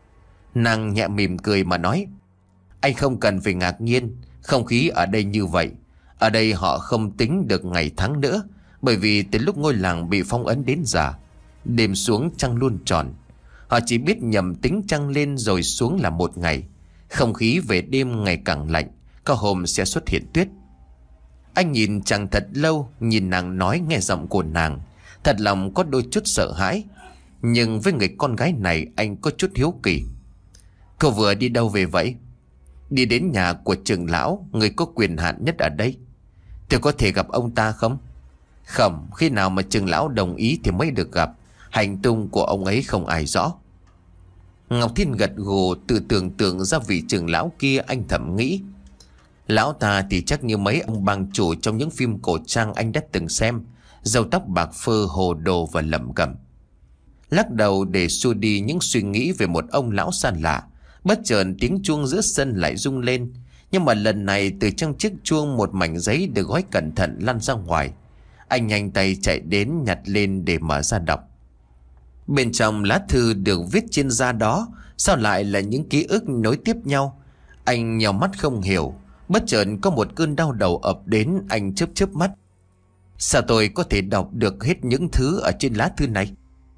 Nàng nhẹ mỉm cười mà nói: Anh không cần phải ngạc nhiên. Không khí ở đây như vậy. Ở đây họ không tính được ngày tháng nữa, bởi vì từ lúc ngôi làng bị phong ấn đến giờ, đêm xuống trăng luôn tròn. Họ chỉ biết nhầm tính trăng lên rồi xuống là một ngày. Không khí về đêm ngày càng lạnh, có hôm sẽ xuất hiện tuyết. Anh nhìn chàng thật lâu, nhìn nàng nói, nghe giọng của nàng, thật lòng có đôi chút sợ hãi. Nhưng với người con gái này anh có chút hiếu kỳ. Cô vừa đi đâu về vậy? Đi đến nhà của trưởng lão, người có quyền hạn nhất ở đây. Tôi có thể gặp ông ta không? Không, khi nào mà trưởng lão đồng ý thì mới được gặp. Hành tung của ông ấy không ai rõ. Ngọc Thiên gật gù, tự tưởng tượng ra vị trưởng lão kia. Anh thầm nghĩ, lão ta thì chắc như mấy ông bang chủ trong những phim cổ trang anh đã từng xem, râu tóc bạc phơ, hồ đồ và lẩm cẩm. Lắc đầu để xua đi những suy nghĩ về một ông lão xa lạ. Bất chợt tiếng chuông giữa sân lại rung lên. Nhưng mà lần này từ trong chiếc chuông một mảnh giấy được gói cẩn thận lăn ra ngoài. Anh nhanh tay chạy đến nhặt lên để mở ra đọc. Bên trong lá thư được viết trên da đó, sao lại là những ký ức nối tiếp nhau? Anh nhào mắt không hiểu. Bất chợt có một cơn đau đầu ập đến. Anh chớp chớp mắt. Sao tôi có thể đọc được hết những thứ ở trên lá thư này?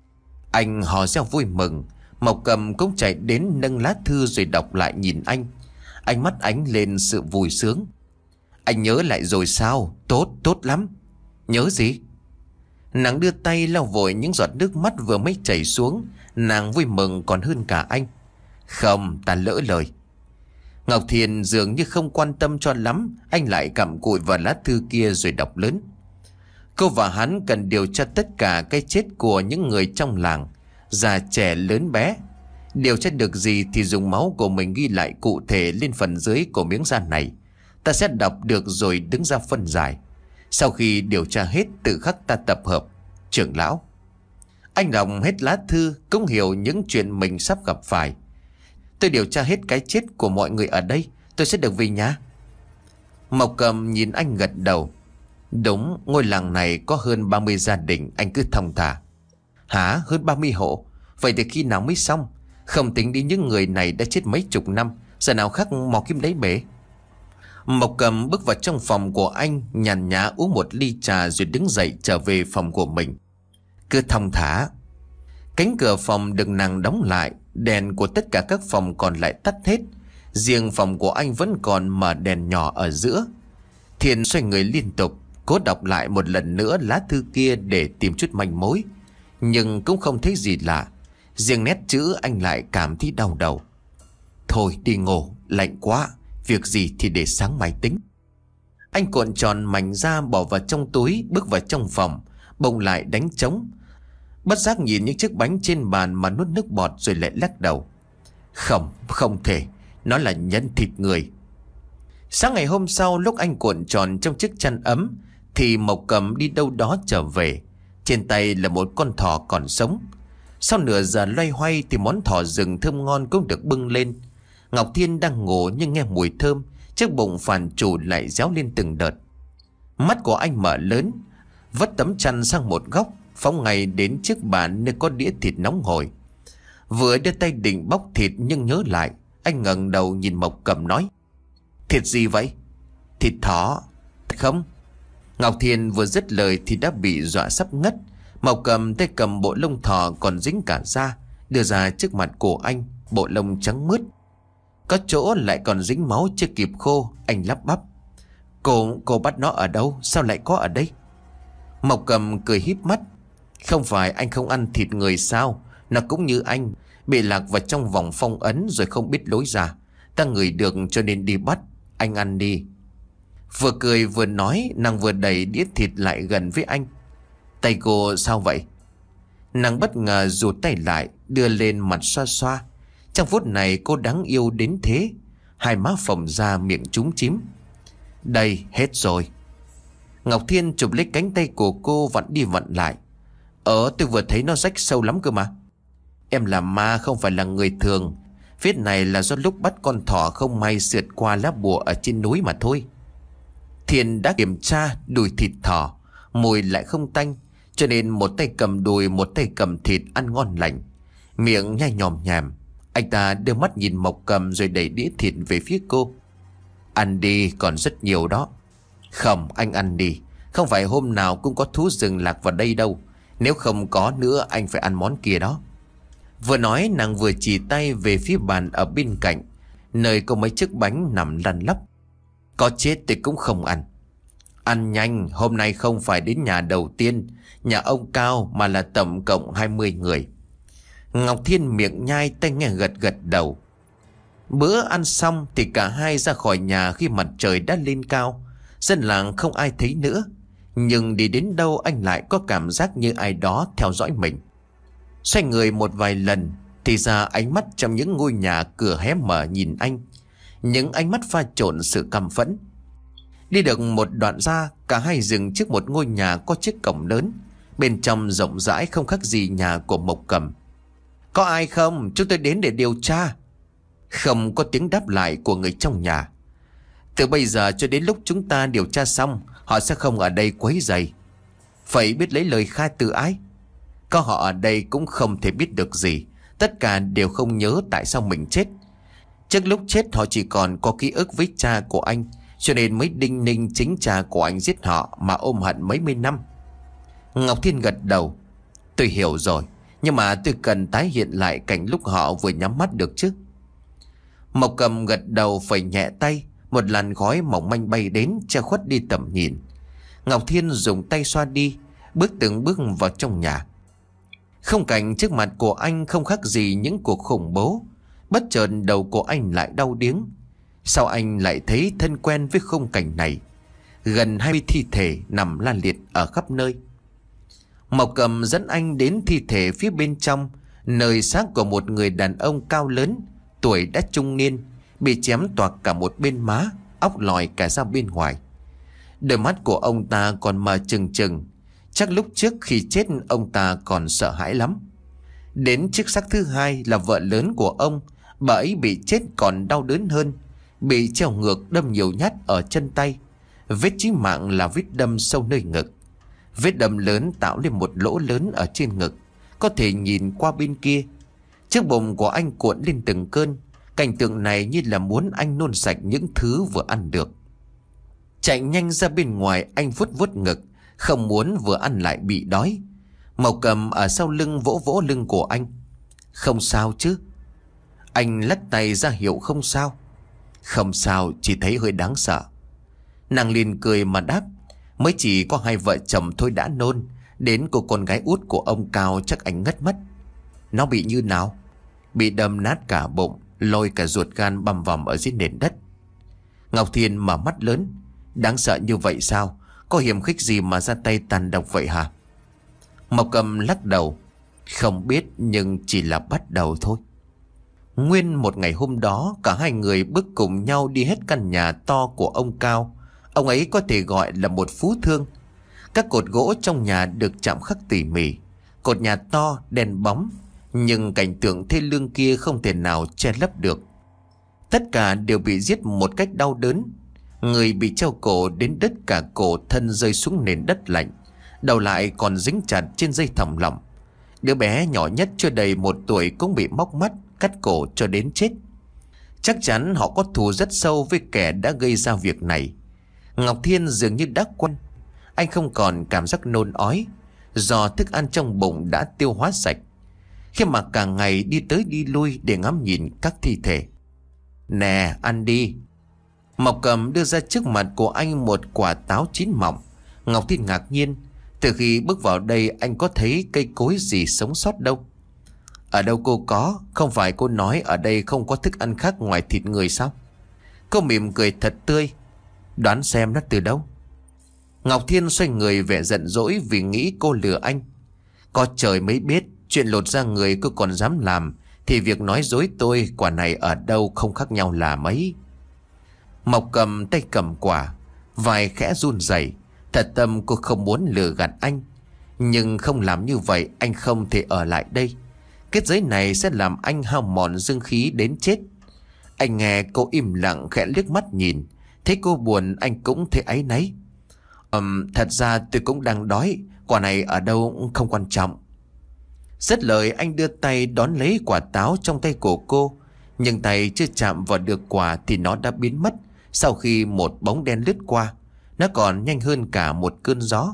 Anh hò reo vui mừng. Mộc Cầm cũng chạy đến nâng lá thư rồi đọc lại nhìn anh. Ánh mắt ánh lên sự vui sướng. Anh nhớ lại rồi sao? Tốt, tốt lắm. Nhớ gì? Nàng đưa tay lau vội những giọt nước mắt vừa mới chảy xuống. Nàng vui mừng còn hơn cả anh. Không, ta lỡ lời. Ngọc Thiền dường như không quan tâm cho lắm. Anh lại cặm cụi vào lá thư kia rồi đọc lớn. Cô và hắn cần điều tra tất cả cái chết của những người trong làng, già trẻ lớn bé. Điều tra được gì thì dùng máu của mình ghi lại cụ thể lên phần dưới của miếng da này. Ta sẽ đọc được rồi đứng ra phân giải. Sau khi điều tra hết tự khắc ta tập hợp. Trưởng lão. Anh đọc hết lá thư cũng hiểu những chuyện mình sắp gặp phải. Tôi điều tra hết cái chết của mọi người ở đây, tôi sẽ được về nhà. Mộc Cầm nhìn anh gật đầu. Đúng, ngôi làng này có hơn ba mươi gia đình, anh cứ thong thả. Hả, hơn ba mươi hộ? Vậy thì khi nào mới xong? Không tính đi những người này đã chết mấy chục năm, giờ nào khác mò kim đáy bể. Mộc Cầm bước vào trong phòng của anh, nhàn nhã uống một ly trà rồi đứng dậy trở về phòng của mình. Cứ thong thả. Cánh cửa phòng được nàng đóng lại, đèn của tất cả các phòng còn lại tắt hết. Riêng phòng của anh vẫn còn mở đèn nhỏ ở giữa. Thiện xoay người liên tục, cố đọc lại một lần nữa lá thư kia để tìm chút manh mối. Nhưng cũng không thấy gì lạ. Riêng nét chữ anh lại cảm thấy đau đầu. Thôi đi ngủ, lạnh quá. Việc gì thì để sáng mai tính. Anh cuộn tròn mảnh da bỏ vào trong túi, bước vào trong phòng, bỗng lại đánh trống. Bất giác nhìn những chiếc bánh trên bàn mà nuốt nước bọt rồi lại lắc đầu. Không, không thể. Nó là nhân thịt người. Sáng ngày hôm sau, lúc anh cuộn tròn trong chiếc chăn ấm thì Mộc Cầm đi đâu đó trở về. Trên tay là một con thỏ còn sống. Sau nửa giờ loay hoay thì món thỏ rừng thơm ngon cũng được bưng lên. Ngọc Thiên đang ngủ nhưng nghe mùi thơm, chiếc bụng phàn trù lại réo lên từng đợt. Mắt của anh mở lớn, vất tấm chăn sang một góc, phóng ngay đến chiếc bàn nơi có đĩa thịt nóng hổi. Vừa đưa tay định bóc thịt nhưng nhớ lại, anh ngẩng đầu nhìn Mộc Cầm nói. Thịt gì vậy? Thịt thỏ. Không. Ngọc Thiên vừa dứt lời thì đã bị dọa sắp ngất. Mộc Cầm tay cầm bộ lông thỏ còn dính cả da, đưa ra trước mặt của anh. Bộ lông trắng mướt, có chỗ lại còn dính máu chưa kịp khô. Anh lắp bắp. Cô, cô bắt nó ở đâu? Sao lại có ở đây? Mộc Cầm cười híp mắt. Không phải anh không ăn thịt người sao? Nó cũng như anh, bị lạc vào trong vòng phong ấn rồi không biết lối ra. Ta ngửi được cho nên đi bắt. Anh ăn đi. Vừa cười vừa nói, nàng vừa đẩy đĩa thịt lại gần với anh. Tay cô sao vậy? Nàng bất ngờ rụt tay lại, đưa lên mặt xoa xoa. Trong phút này cô đáng yêu đến thế. Hai má phồng ra, miệng trúng chím. Đây, hết rồi. Ngọc Thiên chụp lấy cánh tay của cô vặn đi vặn lại. Ờ, tôi vừa thấy nó rách sâu lắm cơ mà. Em là ma không phải là người thường. Vết này là do lúc bắt con thỏ không may sượt qua lá bùa ở trên núi mà thôi. Thiên đã kiểm tra đùi thịt thỏ, mùi lại không tanh, cho nên một tay cầm đùi, một tay cầm thịt ăn ngon lành. Miệng nhai nhòm nhòm. Anh ta đưa mắt nhìn Mộc Cầm rồi đẩy đĩa thịt về phía cô. Ăn đi, còn rất nhiều đó. Không, anh ăn đi. Không phải hôm nào cũng có thú rừng lạc vào đây đâu. Nếu không có nữa anh phải ăn món kia đó. Vừa nói nàng vừa chỉ tay về phía bàn ở bên cạnh, nơi có mấy chiếc bánh nằm lăn lóc. Có chết thì cũng không ăn. Ăn nhanh, hôm nay không phải đến nhà đầu tiên, nhà ông Cao, mà là tổng cộng hai mươi người. Ngọc Thiên miệng nhai tay nghe gật gật đầu. Bữa ăn xong thì cả hai ra khỏi nhà khi mặt trời đã lên cao. Dân làng không ai thấy nữa. Nhưng đi đến đâu anh lại có cảm giác như ai đó theo dõi mình. Xoay người một vài lần thì ra ánh mắt trong những ngôi nhà cửa hé mở nhìn anh. Những ánh mắt pha trộn sự căm phẫn. Đi được một đoạn ra, cả hai dừng trước một ngôi nhà có chiếc cổng lớn. Bên trong rộng rãi không khác gì nhà của Mộc Cầm. Có ai không? Chúng tôi đến để điều tra. Không có tiếng đáp lại của người trong nhà. Từ bây giờ cho đến lúc chúng ta điều tra xong, họ sẽ không ở đây quấy rầy. Phải biết lấy lời khai từ ai? Có họ ở đây cũng không thể biết được gì. Tất cả đều không nhớ tại sao mình chết. Trước lúc chết họ chỉ còn có ký ức với cha của anh, cho nên mới đinh ninh chính cha của anh giết họ mà ôm hận mấy mươi năm. Ngọc Thiên gật đầu. Tôi hiểu rồi, nhưng mà tôi cần tái hiện lại cảnh lúc họ vừa nhắm mắt được chứ. Mộc Cầm gật đầu phẩy nhẹ tay. Một làn khói mỏng manh bay đến che khuất đi tầm nhìn. Ngọc Thiên dùng tay xoa đi. bước từng bước vào trong nhà. Không cảnh trước mặt của anh không khác gì những cuộc khủng bố. Bất chợt đầu của anh lại đau điếng. Sao anh lại thấy thân quen với khung cảnh này? Gần hai mươi thi thể nằm la liệt ở khắp nơi. Mộc Cầm dẫn anh đến thi thể phía bên trong, nơi xác của một người đàn ông cao lớn, tuổi đã trung niên, bị chém toạc cả một bên má, óc lòi cả ra bên ngoài. Đôi mắt của ông ta còn mở trừng trừng. Chắc lúc trước khi chết ông ta còn sợ hãi lắm. Đến chiếc xác thứ hai là vợ lớn của ông. Bà ấy bị chết còn đau đớn hơn, bị treo ngược đâm nhiều nhát ở chân tay. Vết chí mạng là vết đâm sâu nơi ngực. Vết đâm lớn tạo lên một lỗ lớn ở trên ngực, có thể nhìn qua bên kia. Chiếc bụng của anh cuộn lên từng cơn. Cảnh tượng này như là muốn anh nôn sạch những thứ vừa ăn được. Chạy nhanh ra bên ngoài, anh vuốt vuốt ngực, không muốn vừa ăn lại bị đói. Mộc Cầm ở sau lưng vỗ vỗ lưng của anh. Không sao chứ? Anh lắc tay ra hiệu không sao. Không sao, chỉ thấy hơi đáng sợ. Nàng liền cười mà đáp. Mới chỉ có hai vợ chồng thôi đã nôn, đến cô con gái út của ông Cao chắc anh ngất mất. Nó bị như nào? Bị đâm nát cả bụng, lôi cả ruột gan băm vằm ở dưới nền đất. Ngọc Thiên mở mắt lớn. Đáng sợ như vậy sao? Có hiểm khích gì mà ra tay tàn độc vậy hả? Mộc Cầm lắc đầu. Không biết, nhưng chỉ là bắt đầu thôi. Nguyên một ngày hôm đó, cả hai người bước cùng nhau đi hết căn nhà to của ông Cao. Ông ấy có thể gọi là một phú thương. Các cột gỗ trong nhà được chạm khắc tỉ mỉ. Cột nhà to, đèn bóng, nhưng cảnh tượng thê lương kia không thể nào che lấp được. Tất cả đều bị giết một cách đau đớn. Người bị treo cổ đến đứt cả cổ, thân rơi xuống nền đất lạnh, đầu lại còn dính chặt trên dây thòng lọng. Đứa bé nhỏ nhất chưa đầy một tuổi cũng bị móc mắt, cắt cổ cho đến chết. Chắc chắn họ có thù rất sâu với kẻ đã gây ra việc này. Ngọc Thiên dường như đã quen. Anh không còn cảm giác nôn ói, do thức ăn trong bụng đã tiêu hóa sạch, khi mà cả ngày đi tới đi lui để ngắm nhìn các thi thể. Nè, ăn đi. Mộc Cầm đưa ra trước mặt của anh một quả táo chín mọng. Ngọc Thiên ngạc nhiên. Từ khi bước vào đây anh có thấy cây cối gì sống sót đâu. Ở đâu cô có? Không phải cô nói ở đây không có thức ăn khác ngoài thịt người sao? Cô mỉm cười thật tươi. Đoán xem nó từ đâu? Ngọc Thiên xoay người vẻ giận dỗi vì nghĩ cô lừa anh. Có trời mới biết, chuyện lột da người cô còn dám làm, thì việc nói dối tôi quả này ở đâu không khác nhau là mấy. Mộc Cầm tay cầm quả, vai khẽ run rẩy. Thật tâm cô không muốn lừa gạt anh, nhưng không làm như vậy anh không thể ở lại đây. Kết giới này sẽ làm anh hao mòn dương khí đến chết. Anh nghe cô im lặng khẽ liếc mắt nhìn, thấy cô buồn anh cũng thấy áy náy. Ừm, thật ra tôi cũng đang đói, quả này ở đâu cũng không quan trọng. Dứt lời anh đưa tay đón lấy quả táo trong tay của cô, nhưng tay chưa chạm vào được quả thì nó đã biến mất sau khi một bóng đen lướt qua. Nó còn nhanh hơn cả một cơn gió.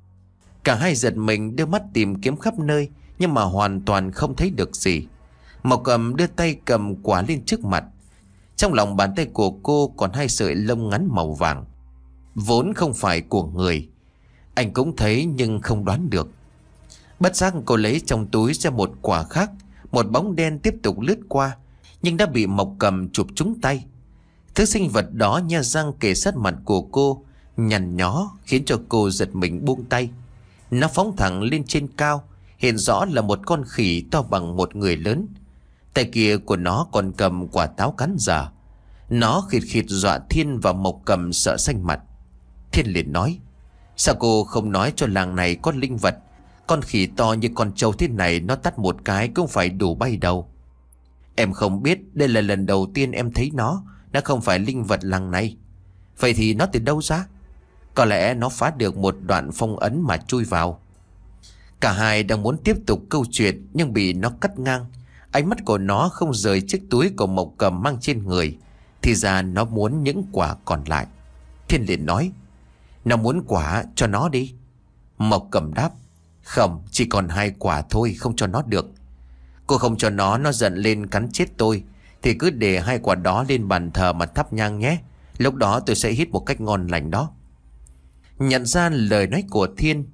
Cả hai giật mình đưa mắt tìm kiếm khắp nơi, nhưng mà hoàn toàn không thấy được gì. Mộc Cầm đưa tay cầm quả lên trước mặt. Trong lòng bàn tay của cô còn hai sợi lông ngắn màu vàng, vốn không phải của người. Anh cũng thấy nhưng không đoán được. Bất giác cô lấy trong túi ra một quả khác. Một bóng đen tiếp tục lướt qua, nhưng đã bị Mộc Cầm chụp trúng tay. Thứ sinh vật đó nhe răng kề sát mặt của cô, nhằn nhó khiến cho cô giật mình buông tay. Nó phóng thẳng lên trên cao, hiện rõ là một con khỉ to bằng một người lớn. Tay kia của nó còn cầm quả táo cắn dở. Nó khịt khịt dọa Thiên và Mộc Cầm sợ xanh mặt. Thiên liền nói: Sao cô không nói cho làng này có linh vật? Con khỉ to như con trâu thế này, nó tắt một cái cũng phải đủ bay đầu. Em không biết, đây là lần đầu tiên em thấy nó. Nó không phải linh vật làng này. Vậy thì nó từ đâu ra? Có lẽ nó phá được một đoạn phong ấn mà chui vào. Cả hai đang muốn tiếp tục câu chuyện nhưng bị nó cắt ngang. Ánh mắt của nó không rời chiếc túi của Mộc Cầm mang trên người. Thì ra nó muốn những quả còn lại. Thiên liền nói: Nó muốn quả, cho nó đi. Mộc Cầm đáp: Không, chỉ còn hai quả thôi, không cho nó được. Cô không cho nó, nó giận lên cắn chết tôi. Thì cứ để hai quả đó lên bàn thờ mà thắp nhang nhé. Lúc đó tôi sẽ hít một cách ngon lành đó. Nhận ra lời nói của Thiên,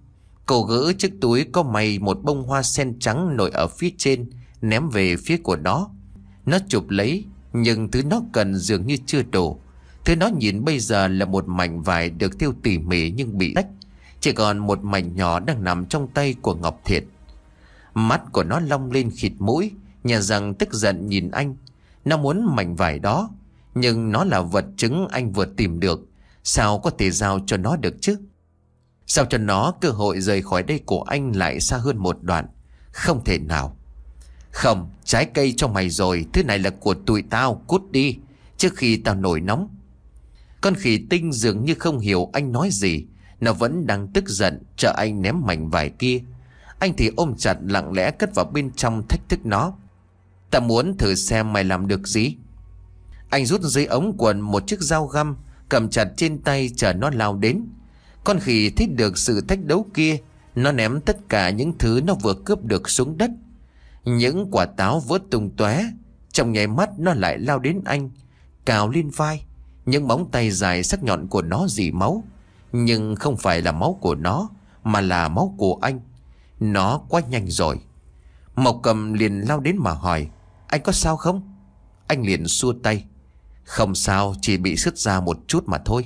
Cô gỡ chiếc túi có may một bông hoa sen trắng nổi ở phía trên, ném về phía của nó. Nó chụp lấy, nhưng thứ nó cần dường như chưa đủ. Thứ nó nhìn bây giờ là một mảnh vải được thêu tỉ mỉ nhưng bị rách. Chỉ còn một mảnh nhỏ đang nằm trong tay của Ngọc Thiện. Mắt của nó long lên khịt mũi, nhà rằng tức giận nhìn anh. Nó muốn mảnh vải đó, nhưng nó là vật chứng anh vừa tìm được, sao có thể giao cho nó được chứ? Sao cho nó cơ hội rời khỏi đây của anh lại xa hơn một đoạn? Không thể nào. Không, trái cây cho mày rồi, thứ này là của tụi tao, cút đi trước khi tao nổi nóng. Con khỉ tinh dường như không hiểu anh nói gì. Nó vẫn đang tức giận chờ anh ném mảnh vải kia. Anh thì ôm chặt lặng lẽ cất vào bên trong thách thức nó. Ta muốn thử xem mày làm được gì. Anh rút dưới ống quần một chiếc dao găm, cầm chặt trên tay chờ nó lao đến. Con khỉ thích được sự thách đấu kia. Nó ném tất cả những thứ nó vừa cướp được xuống đất. Những quả táo vỡ tung tóe. Trong nháy mắt nó lại lao đến anh, cào lên vai. Những móng tay dài sắc nhọn của nó rỉ máu. Nhưng không phải là máu của nó, mà là máu của anh. Nó quá nhanh rồi. Mộc Cầm liền lao đến mà hỏi: anh có sao không? Anh liền xua tay: không sao, chỉ bị sứt ra một chút mà thôi.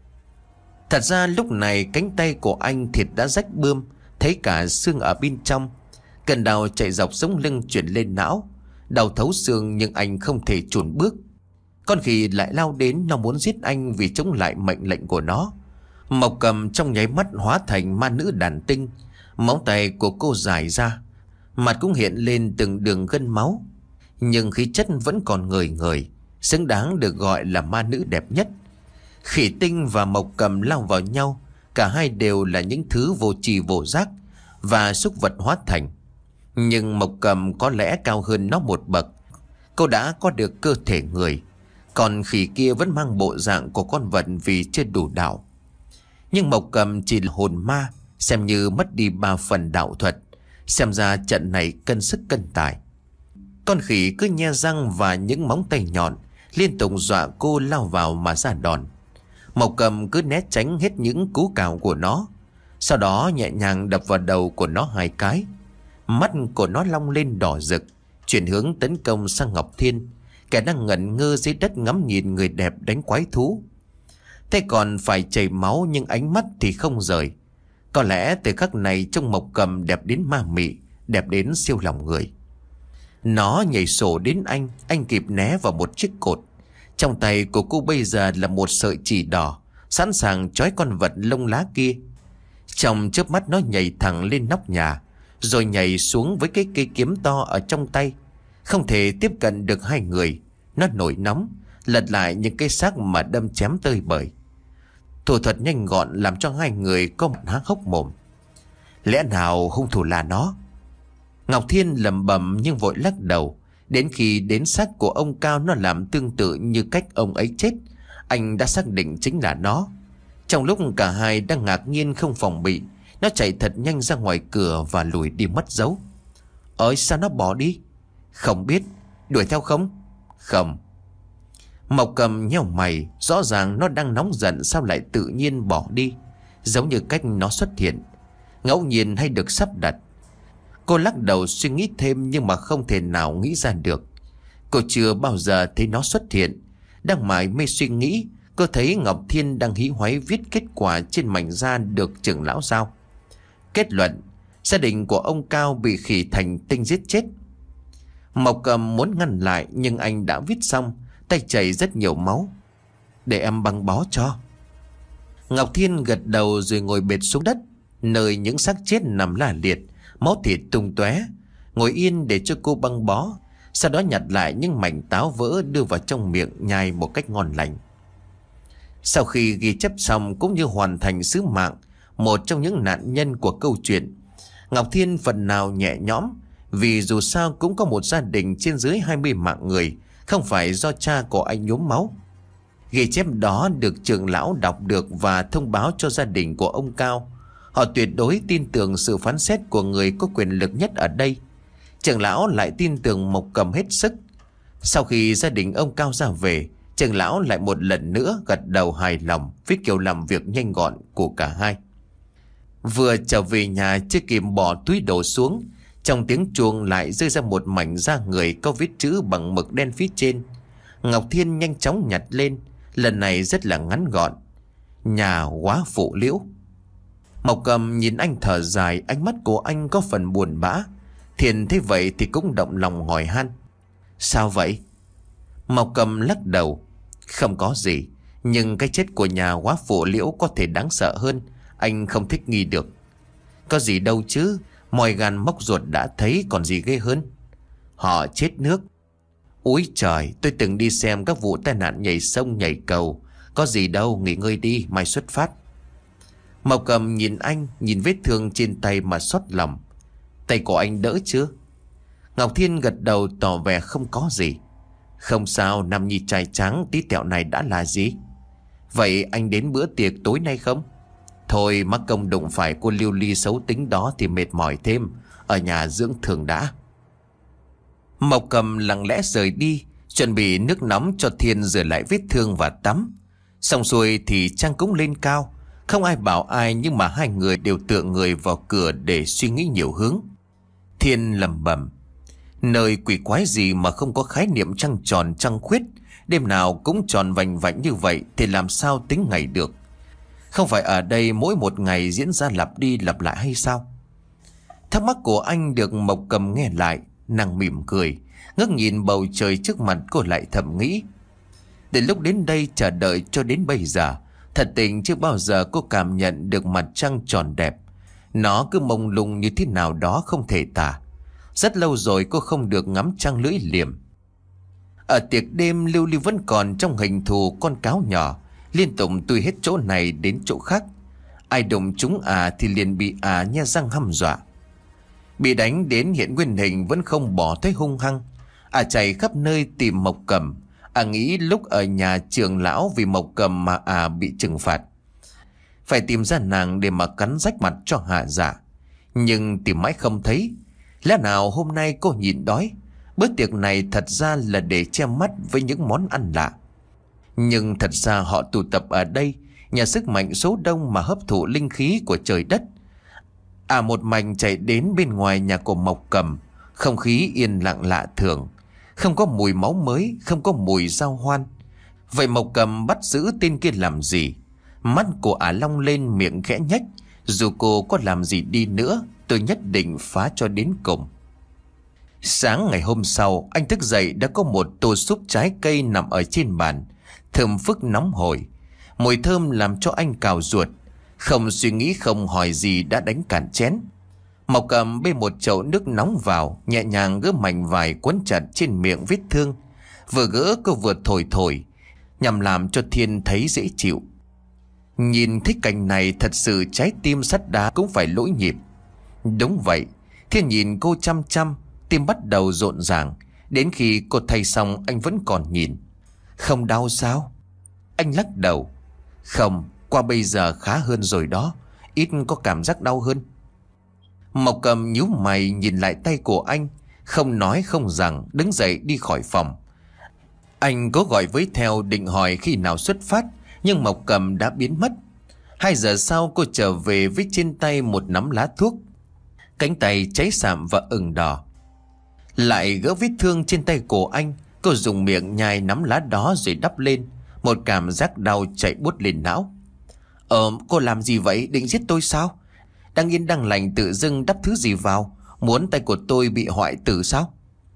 Thật ra lúc này cánh tay của anh thịt đã rách bươm, thấy cả xương ở bên trong. Cơn đau chạy dọc sống lưng chuyển lên não, đau thấu xương nhưng anh không thể chùn bước. Con khỉ lại lao đến, nó muốn giết anh vì chống lại mệnh lệnh của nó. Mộc Cầm trong nháy mắt hóa thành ma nữ đàn tinh. Móng tay của cô dài ra, mặt cũng hiện lên từng đường gân máu, nhưng khí chất vẫn còn ngời ngời, xứng đáng được gọi là ma nữ đẹp nhất. Khỉ tinh và Mộc Cầm lao vào nhau. Cả hai đều là những thứ vô tri vô giác và súc vật hóa thành. Nhưng Mộc Cầm có lẽ cao hơn nó một bậc. Cô đã có được cơ thể người, còn khỉ kia vẫn mang bộ dạng của con vật vì chưa đủ đạo. Nhưng Mộc Cầm chỉ là hồn ma, xem như mất đi ba phần đạo thuật. Xem ra trận này cân sức cân tài. Con khỉ cứ nhe răng và những móng tay nhọn liên tục dọa cô lao vào mà ra đòn. Mộc Cầm cứ né tránh hết những cú cào của nó, sau đó nhẹ nhàng đập vào đầu của nó hai cái. Mắt của nó long lên đỏ rực, chuyển hướng tấn công sang Ngọc Thiên, kẻ đang ngẩn ngơ dưới đất ngắm nhìn người đẹp đánh quái thú. Thế còn phải chảy máu nhưng ánh mắt thì không rời. Có lẽ từ khắc này trông Mộc Cầm đẹp đến ma mị, đẹp đến siêu lòng người. Nó nhảy sổ đến anh, anh kịp né vào một chiếc cột. Trong tay của cô bây giờ là một sợi chỉ đỏ, sẵn sàng trói con vật lông lá kia. Trong chớp mắt nó nhảy thẳng lên nóc nhà, rồi nhảy xuống với cái cây kiếm to ở trong tay. Không thể tiếp cận được hai người. Nó nổi nóng, lật lại những cái xác mà đâm chém tơi bời. Thủ thuật nhanh gọn làm cho hai người có một há hốc mồm. Lẽ nào hung thủ là nó? Ngọc Thiên lẩm bẩm nhưng vội lắc đầu. Đến khi đến xác của ông Cao, nó làm tương tự như cách ông ấy chết. Anh đã xác định chính là nó. Trong lúc cả hai đang ngạc nhiên không phòng bị, nó chạy thật nhanh ra ngoài cửa và lùi đi mất dấu. Ơi sao nó bỏ đi? Không biết. Đuổi theo không? Không. Mộc Cầm nheo mày, rõ ràng nó đang nóng giận sao lại tự nhiên bỏ đi, giống như cách nó xuất hiện, ngẫu nhiên hay được sắp đặt. Cô lắc đầu suy nghĩ thêm nhưng mà không thể nào nghĩ ra được. Cô chưa bao giờ thấy nó xuất hiện. Đang mải mê suy nghĩ, cô thấy Ngọc Thiên đang hí hoáy viết kết quả trên mảnh da được trưởng lão giao. Kết luận: gia đình của ông Cao bị khỉ thành tinh giết chết. Mộc Cầm muốn ngăn lại nhưng anh đã viết xong, tay chảy rất nhiều máu. Để em băng bó cho. Ngọc Thiên gật đầu rồi ngồi bệt xuống đất, nơi những xác chết nằm la liệt, máu thịt tung tóe. Ngồi yên để cho cô băng bó, sau đó nhặt lại những mảnh táo vỡ đưa vào trong miệng nhai một cách ngon lành. Sau khi ghi chép xong cũng như hoàn thành sứ mạng một trong những nạn nhân của câu chuyện, Ngọc Thiên phần nào nhẹ nhõm, vì dù sao cũng có một gia đình trên dưới hai mươi mạng người, không phải do cha của anh nhuốm máu. Ghi chép đó được trưởng lão đọc được và thông báo cho gia đình của ông Cao. Họ tuyệt đối tin tưởng sự phán xét của người có quyền lực nhất ở đây. Trưởng lão lại tin tưởng Mộc Cầm hết sức. Sau khi gia đình ông Cao ra về, trưởng lão lại một lần nữa gật đầu hài lòng với kiểu làm việc nhanh gọn của cả hai. Vừa trở về nhà chưa kịp bỏ túi đồ xuống, trong tiếng chuông lại rơi ra một mảnh da người có viết chữ bằng mực đen phía trên. Ngọc Thiên nhanh chóng nhặt lên, lần này rất là ngắn gọn: nhà góa phụ Liễu. Mộc Cầm nhìn anh thở dài, ánh mắt của anh có phần buồn bã. Thiên thấy vậy thì cũng động lòng hỏi han: sao vậy? Mộc Cầm lắc đầu: không có gì, nhưng cái chết của nhà góa phụ Liễu có thể đáng sợ hơn. Anh không thích nghi được. Có gì đâu chứ, moi gan móc ruột đã thấy, còn gì ghê hơn. Họ chết nước. Úi trời, tôi từng đi xem các vụ tai nạn nhảy sông nhảy cầu. Có gì đâu, nghỉ ngơi đi, mai xuất phát. Mộc Cầm nhìn anh, nhìn vết thương trên tay mà xót lòng. Tay của anh đỡ chưa? Ngọc Thiên gật đầu tỏ vẻ không có gì. Không sao, Nam Nhi trai trắng tí tẹo này đã là gì? Vậy anh đến bữa tiệc tối nay không? Thôi, mắc công đụng phải cô Liêu Ly xấu tính đó thì mệt mỏi thêm. Ở nhà dưỡng thương đã. Mộc Cầm lặng lẽ rời đi, chuẩn bị nước nóng cho Thiên rửa lại vết thương và tắm. Xong xuôi thì Trang cũng lên cao. Không ai bảo ai, nhưng mà hai người đều tựa người vào cửa để suy nghĩ nhiều hướng. Thiên lẩm bẩm: nơi quỷ quái gì mà không có khái niệm trăng tròn trăng khuyết, đêm nào cũng tròn vành vạnh như vậy thì làm sao tính ngày được? Không phải ở đây mỗi một ngày diễn ra lặp đi lặp lại hay sao? Thắc mắc của anh được Mộc Cầm nghe lại, nàng mỉm cười, ngước nhìn bầu trời trước mặt. Cô lại thầm nghĩ: đến lúc đến đây chờ đợi cho đến bây giờ, thật tình chưa bao giờ cô cảm nhận được mặt trăng tròn đẹp. Nó cứ mông lung như thế nào đó không thể tả. Rất lâu rồi cô không được ngắm trăng lưỡi liềm. Ở tiệc đêm, Lưu Ly vẫn còn trong hình thù con cáo nhỏ, liên tục tui hết chỗ này đến chỗ khác. Ai đụng chúng à thì liền bị à nhe răng hăm dọa. Bị đánh đến hiện nguyên hình vẫn không bỏ thấy hung hăng. À chạy khắp nơi tìm Mộc Cầm. À nghĩ lúc ở nhà trưởng lão vì Mộc Cầm mà à bị trừng phạt. Phải tìm ra nàng để mà cắn rách mặt cho hạ dạ. Nhưng tìm mãi không thấy. Lẽ nào hôm nay cô nhịn đói? Bữa tiệc này thật ra là để che mắt với những món ăn lạ. Nhưng thật ra họ tụ tập ở đây nhờ sức mạnh số đông mà hấp thụ linh khí của trời đất. À một mạch chạy đến bên ngoài nhà của Mộc Cầm. Không khí yên lặng lạ thường. Không có mùi máu mới, không có mùi giao hoan. Vậy Mộc Cầm bắt giữ tên kia làm gì? Mắt của ả long lên, miệng khẽ nhếch. Dù cô có làm gì đi nữa, tôi nhất định phá cho đến cùng. Sáng ngày hôm sau, anh thức dậy đã có một tô súp trái cây nằm ở trên bàn, thơm phức nóng hổi. Mùi thơm làm cho anh cào ruột. Không suy nghĩ không hỏi gì đã đánh cạn chén. Mộc Cầm bê một chậu nước nóng vào, nhẹ nhàng gỡ mảnh vải quấn chặt trên miệng vết thương. Vừa gỡ cô vừa thổi thổi, nhằm làm cho Thiên thấy dễ chịu. Nhìn thấy cảnh này, thật sự trái tim sắt đá cũng phải lỗi nhịp. Đúng vậy, Thiên nhìn cô chăm chăm, tim bắt đầu rộn ràng. Đến khi cô thay xong anh vẫn còn nhìn. Không đau sao? Anh lắc đầu. Không, qua bây giờ khá hơn rồi đó, ít có cảm giác đau hơn. Mộc Cầm nhíu mày nhìn lại tay của anh, không nói không rằng đứng dậy đi khỏi phòng. Anh cố gọi với theo định hỏi khi nào xuất phát, nhưng Mộc Cầm đã biến mất. Hai giờ sau cô trở về với trên tay một nắm lá thuốc. Cánh tay cháy sạm và ửng đỏ. Lại gỡ vết thương trên tay của anh, cô dùng miệng nhai nắm lá đó rồi đắp lên. Một cảm giác đau chạy buốt lên não. Ờ, cô làm gì vậy? Định giết tôi sao? Đang yên đang lành tự dưng đắp thứ gì vào? Muốn tay của tôi bị hoại tử sao?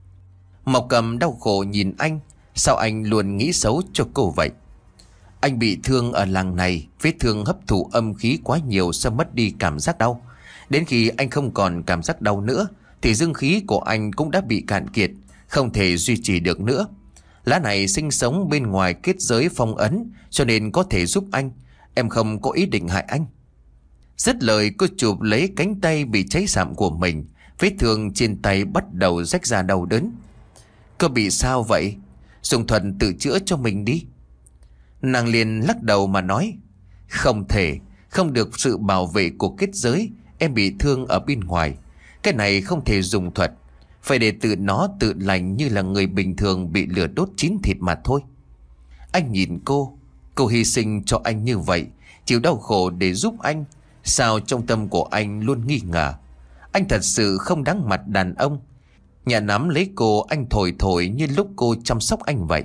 Mộc Cầm đau khổ nhìn anh. Sao anh luôn nghĩ xấu cho cô vậy? Anh bị thương ở làng này, vết thương hấp thụ âm khí quá nhiều sẽ mất đi cảm giác đau. Đến khi anh không còn cảm giác đau nữa thì dương khí của anh cũng đã bị cạn kiệt, không thể duy trì được nữa. Lá này sinh sống bên ngoài kết giới phong ấn, cho nên có thể giúp anh. Em không có ý định hại anh. Dứt lời, cô chụp lấy cánh tay bị cháy sạm của mình. Vết thương trên tay bắt đầu rách ra đau đớn. Cô bị sao vậy? Dùng thuật tự chữa cho mình đi. Nàng liền lắc đầu mà nói. Không thể, không được sự bảo vệ của kết giới. Em bị thương ở bên ngoài. Cái này không thể dùng thuật. Phải để tự nó tự lành như là người bình thường bị lửa đốt chín thịt mà thôi. Anh nhìn cô. Cô hy sinh cho anh như vậy, chịu đau khổ để giúp anh. Sao trong tâm của anh luôn nghi ngờ anh thật sự không đáng mặt đàn ông. Nhà nắm lấy cô, anh thổi thổi như lúc cô chăm sóc anh vậy.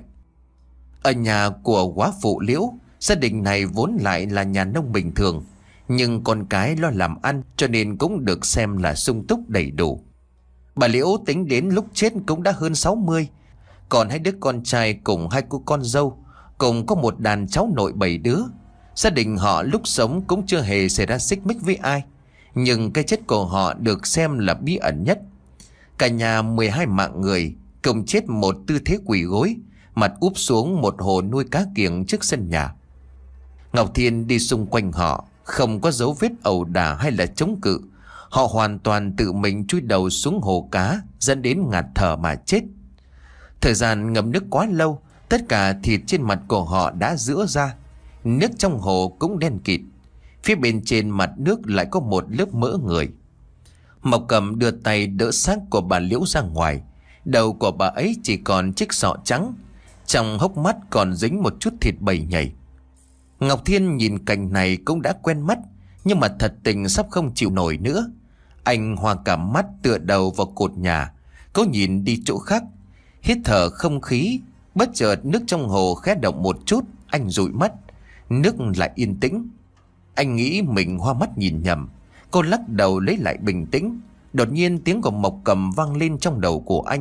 Ở nhà của góa phụ Liễu, gia đình này vốn lại là nhà nông bình thường, nhưng con cái lo làm ăn cho nên cũng được xem là sung túc đầy đủ. Bà Liễu tính đến lúc chết cũng đã hơn sáu mươi, còn hai đứa con trai cùng hai cô con dâu, cùng có một đàn cháu nội bảy đứa. Gia đình họ lúc sống cũng chưa hề xảy ra xích mích với ai, nhưng cái chết của họ được xem là bí ẩn nhất. Cả nhà mười hai mạng người cùng chết một tư thế quỳ gối, mặt úp xuống một hồ nuôi cá kiểng trước sân nhà. Ngọc Thiên đi xung quanh họ, không có dấu vết ẩu đả hay là chống cự. Họ hoàn toàn tự mình chui đầu xuống hồ cá, dẫn đến ngạt thở mà chết. Thời gian ngâm nước quá lâu, tất cả thịt trên mặt của họ đã rữa ra. Nước trong hồ cũng đen kịt. Phía bên trên mặt nước lại có một lớp mỡ người. Mộc Cầm đưa tay đỡ xác của bà Liễu ra ngoài. Đầu của bà ấy chỉ còn chiếc sọ trắng, trong hốc mắt còn dính một chút thịt bầy nhảy. Ngọc Thiên nhìn cảnh này cũng đã quen mắt, nhưng mà thật tình sắp không chịu nổi nữa. Anh hoa cả mắt tựa đầu vào cột nhà, cố nhìn đi chỗ khác, hít thở không khí. Bất chợt nước trong hồ khẽ động một chút, anh dụi mắt, nước lại yên tĩnh. Anh nghĩ mình hoa mắt nhìn nhầm. Cô lắc đầu lấy lại bình tĩnh. Đột nhiên tiếng của Mộc Cầm vang lên trong đầu của anh.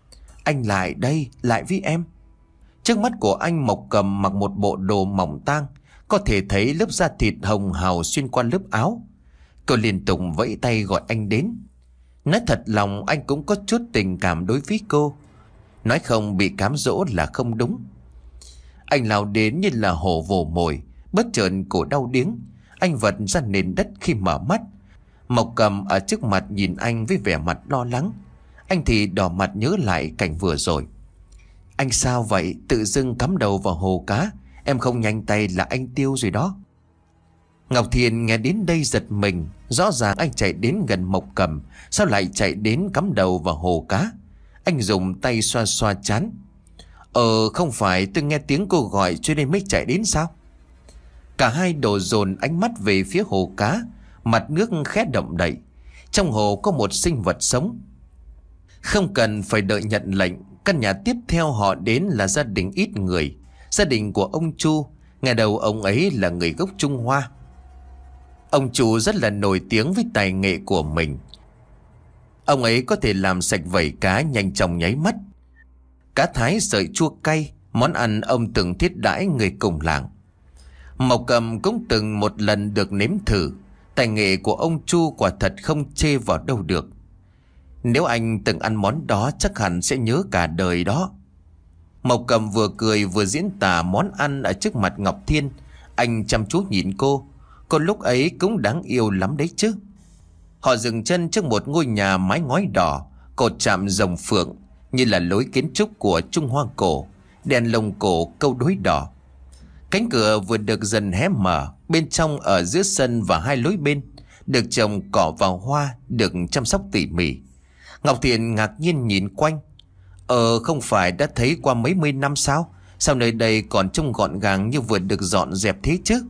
Anh lại đây, lại với em. Trước mắt của anh, Mộc Cầm mặc một bộ đồ mỏng tang, có thể thấy lớp da thịt hồng hào xuyên qua lớp áo. Cô liên tục vẫy tay gọi anh đến. Nói thật lòng anh cũng có chút tình cảm đối với cô. Nói không bị cám dỗ là không đúng. Anh lao đến như là hổ vồ mồi. Bất chợt cổ đau điếng, anh vật ra nền đất khi mở mắt. Mộc Cầm ở trước mặt nhìn anh với vẻ mặt lo lắng. Anh thì đỏ mặt nhớ lại cảnh vừa rồi. Anh sao vậy? Tự dưng cắm đầu vào hồ cá, em không nhanh tay là anh tiêu rồi đó. Ngọc Thiên nghe đến đây giật mình. Rõ ràng anh chạy đến gần Mộc Cầm, sao lại chạy đến cắm đầu vào hồ cá? Anh dùng tay xoa xoa trán. Ờ không phải tôi nghe tiếng cô gọi cho nên mới chạy đến sao? Cả hai đổ dồn ánh mắt về phía hồ cá. Mặt nước khẽ động đậy. Trong hồ có một sinh vật sống. Không cần phải đợi nhận lệnh, căn nhà tiếp theo họ đến là gia đình ít người. Gia đình của ông Chu. Ngày đầu ông ấy là người gốc Trung Hoa. Ông Chu rất là nổi tiếng với tài nghệ của mình. Ông ấy có thể làm sạch vảy cá nhanh chóng nháy mắt. Cá thái sợi chua cay, món ăn ông từng thiết đãi người cùng làng. Mộc Cầm cũng từng một lần được nếm thử. Tài nghệ của ông Chu quả thật không chê vào đâu được. Nếu anh từng ăn món đó chắc hẳn sẽ nhớ cả đời đó. Mộc Cầm vừa cười vừa diễn tả món ăn ở trước mặt Ngọc Thiên. Anh chăm chú nhìn cô. Cô lúc ấy cũng đáng yêu lắm đấy chứ. Họ dừng chân trước một ngôi nhà mái ngói đỏ, cột chạm rồng phượng như là lối kiến trúc của Trung Hoa cổ, đèn lồng cổ câu đối đỏ. Cánh cửa vừa được dần hé mở. Bên trong ở giữa sân và hai lối bên được trồng cỏ và hoa, được chăm sóc tỉ mỉ. Ngọc Thiện ngạc nhiên nhìn quanh. Ờ không phải đã thấy qua mấy mươi năm sao? Sao nơi đây còn trông gọn gàng như vừa được dọn dẹp thế chứ?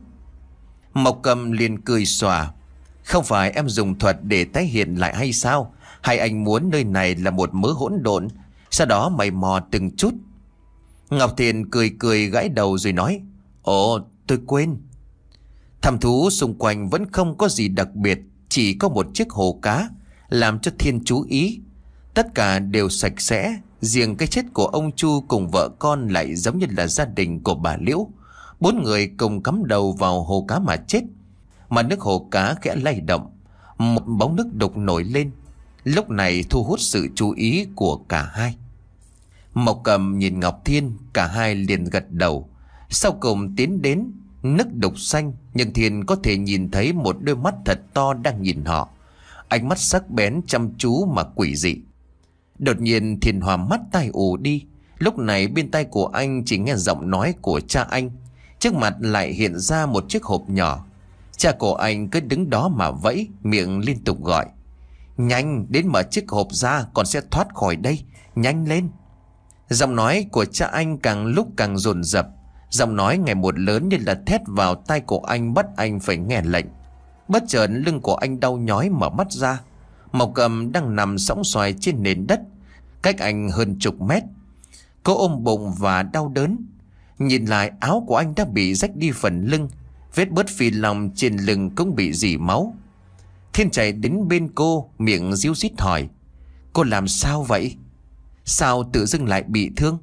Mộc Cầm liền cười xòa. Không phải em dùng thuật để tái hiện lại hay sao? Hay anh muốn nơi này là một mớ hỗn độn, sau đó mày mò từng chút? Ngọc Thiện cười cười gãi đầu rồi nói. Ồ tôi quên. Thăm thú xung quanh vẫn không có gì đặc biệt, chỉ có một chiếc hồ cá làm cho Thiên chú ý. Tất cả đều sạch sẽ. Riêng cái chết của ông Chu cùng vợ con lại giống như là gia đình của bà Liễu. Bốn người cùng cắm đầu vào hồ cá mà chết. Mà nước hồ cá khẽ lay động, một bóng nước đục nổi lên. Lúc này thu hút sự chú ý của cả hai. Mộc Cầm nhìn Ngọc Thiên, cả hai liền gật đầu. Sau cùng tiến đến. Nước đục xanh, nhưng Thiên có thể nhìn thấy một đôi mắt thật to đang nhìn họ. Ánh mắt sắc bén chăm chú mà quỷ dị. Đột nhiên Thiên hòa mắt tai ù đi. Lúc này bên tai của anh chỉ nghe giọng nói của cha anh. Trước mặt lại hiện ra một chiếc hộp nhỏ. Cha của anh cứ đứng đó mà vẫy, miệng liên tục gọi. Nhanh đến mở chiếc hộp ra, con sẽ thoát khỏi đây. Nhanh lên. Giọng nói của cha anh càng lúc càng dồn dập. Giọng nói ngày một lớn như là thét vào tai của anh, bắt anh phải nghe lệnh. Bất chợt lưng của anh đau nhói mở mắt ra. Mộc Cầm đang nằm sõng xoài trên nền đất, cách anh hơn chục mét. Cô ôm bụng và đau đớn. Nhìn lại, áo của anh đã bị rách đi phần lưng, vết bớt phi lòng trên lưng cũng bị rỉ máu. Thiên chạy đến bên cô, miệng ríu rít hỏi: cô làm sao vậy? Sao tự dưng lại bị thương?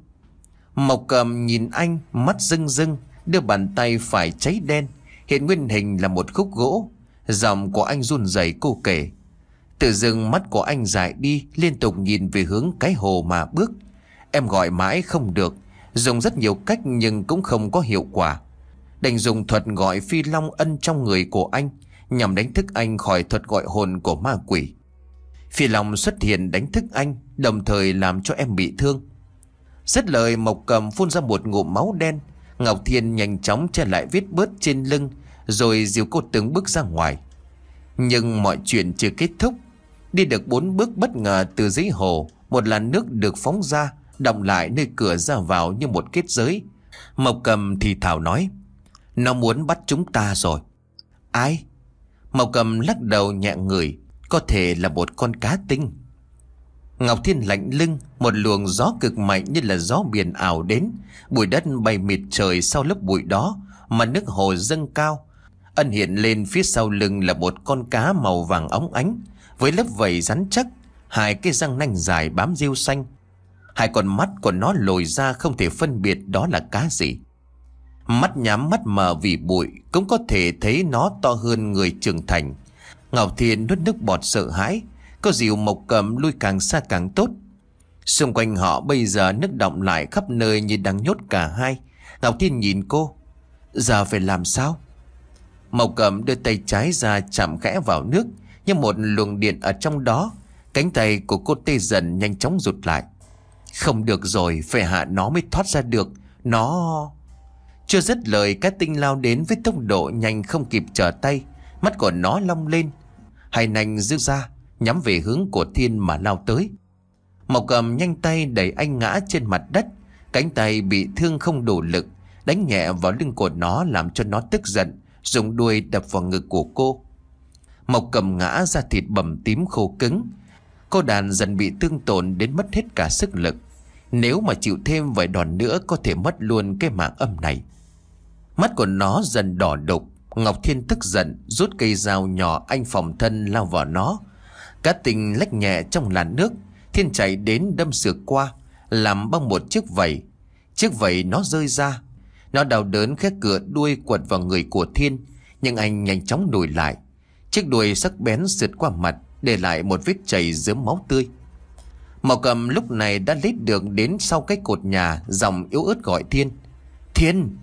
Mộc Cầm nhìn anh, mắt rưng rưng, đưa bàn tay phải cháy đen, hiện nguyên hình là một khúc gỗ. Giọng của anh run rẩy cô kể. Tự dưng mắt của anh dại đi, liên tục nhìn về hướng cái hồ mà bước. Em gọi mãi không được, dùng rất nhiều cách nhưng cũng không có hiệu quả. Đành dùng thuật gọi phi long ân trong người của anh, nhằm đánh thức anh khỏi thuật gọi hồn của ma quỷ. Phi long xuất hiện đánh thức anh, đồng thời làm cho em bị thương. Dứt lời, Mộc Cầm phun ra một ngụm máu đen. Ngọc Thiên nhanh chóng che lại vết bớt trên lưng, rồi dìu cô từng bước ra ngoài. Nhưng mọi chuyện chưa kết thúc. Đi được bốn bước, bất ngờ từ dưới hồ một làn nước được phóng ra, đọng lại nơi cửa ra vào như một kết giới. Mộc Cầm thì thào nói: nó muốn bắt chúng ta rồi. Ai? Mộc Cầm lắc đầu nhẹ người: có thể là một con cá tinh. Ngọc Thiên lạnh lưng, một luồng gió cực mạnh như là gió biển ảo đến. Bụi đất bay mịt trời, sau lớp bụi đó mà nước hồ dâng cao. Ân hiện lên phía sau lưng là một con cá màu vàng óng ánh, với lớp vảy rắn chắc, hai cái răng nanh dài bám rêu xanh. Hai con mắt của nó lồi ra, không thể phân biệt đó là cá gì. Mắt nhắm mắt mờ vì bụi, cũng có thể thấy nó to hơn người trưởng thành. Ngọc Thiên nuốt nước bọt sợ hãi. Cô dìu Mộc Cầm lui càng xa càng tốt. Xung quanh họ bây giờ nước đọng lại khắp nơi như đang nhốt cả hai. Ngọc Thiên nhìn cô: giờ phải làm sao? Mộc Cầm đưa tay trái ra chạm khẽ vào nước, như một luồng điện ở trong đó. Cánh tay của cô tê dần, nhanh chóng rụt lại. Không được rồi, phải hạ nó mới thoát ra được. Nó... Chưa dứt lời, cá tinh lao đến với tốc độ nhanh không kịp trở tay. Mắt của nó long lên, hai nanh giơ ra nhắm về hướng của Thiên mà lao tới. Mộc Cầm nhanh tay đẩy anh ngã trên mặt đất. Cánh tay bị thương không đủ lực, đánh nhẹ vào lưng của nó làm cho nó tức giận, dùng đuôi đập vào ngực của cô. Mộc Cầm ngã ra, thịt bầm tím khô cứng. Cô đàn dần bị thương tổn đến mất hết cả sức lực. Nếu mà chịu thêm vài đòn nữa, có thể mất luôn cái mạng âm này. Mắt của nó dần đỏ đục. Ngọc Thiên tức giận, rút cây dao nhỏ anh phòng thân lao vào nó. Cá tinh lách nhẹ trong làn nước. Thiên chạy đến đâm sượt qua, làm băng một chiếc vảy. Chiếc vảy nó rơi ra. Nó đau đớn khét cựa đuôi quật vào người của Thiên, nhưng anh nhanh chóng lùi lại. Chiếc đuôi sắc bén sượt qua mặt, để lại một vết chảy rớm máu tươi. Mộc Cầm lúc này đã lết được đến sau cái cột nhà, giọng yếu ớt gọi Thiên. Thiên!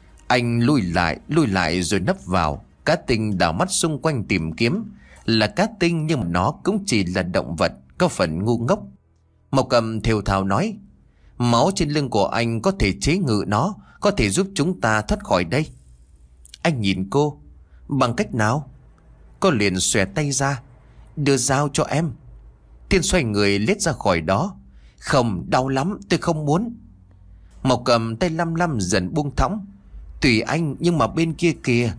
Anh lùi lại, lùi lại rồi nấp vào. Cá tinh đảo mắt xung quanh tìm kiếm. Là cá tinh nhưng mà nó cũng chỉ là động vật, có phần ngu ngốc. Mộc Cầm thều thào nói: máu trên lưng của anh có thể chế ngự nó, có thể giúp chúng ta thoát khỏi đây. Anh nhìn cô: bằng cách nào? Cô liền xòe tay ra: đưa dao cho em. Thiên xoay người lết ra khỏi đó. Không, đau lắm, tôi không muốn. Mộc Cầm tay lăm lăm dần buông thõng. Tùy anh, nhưng mà bên kia kìa.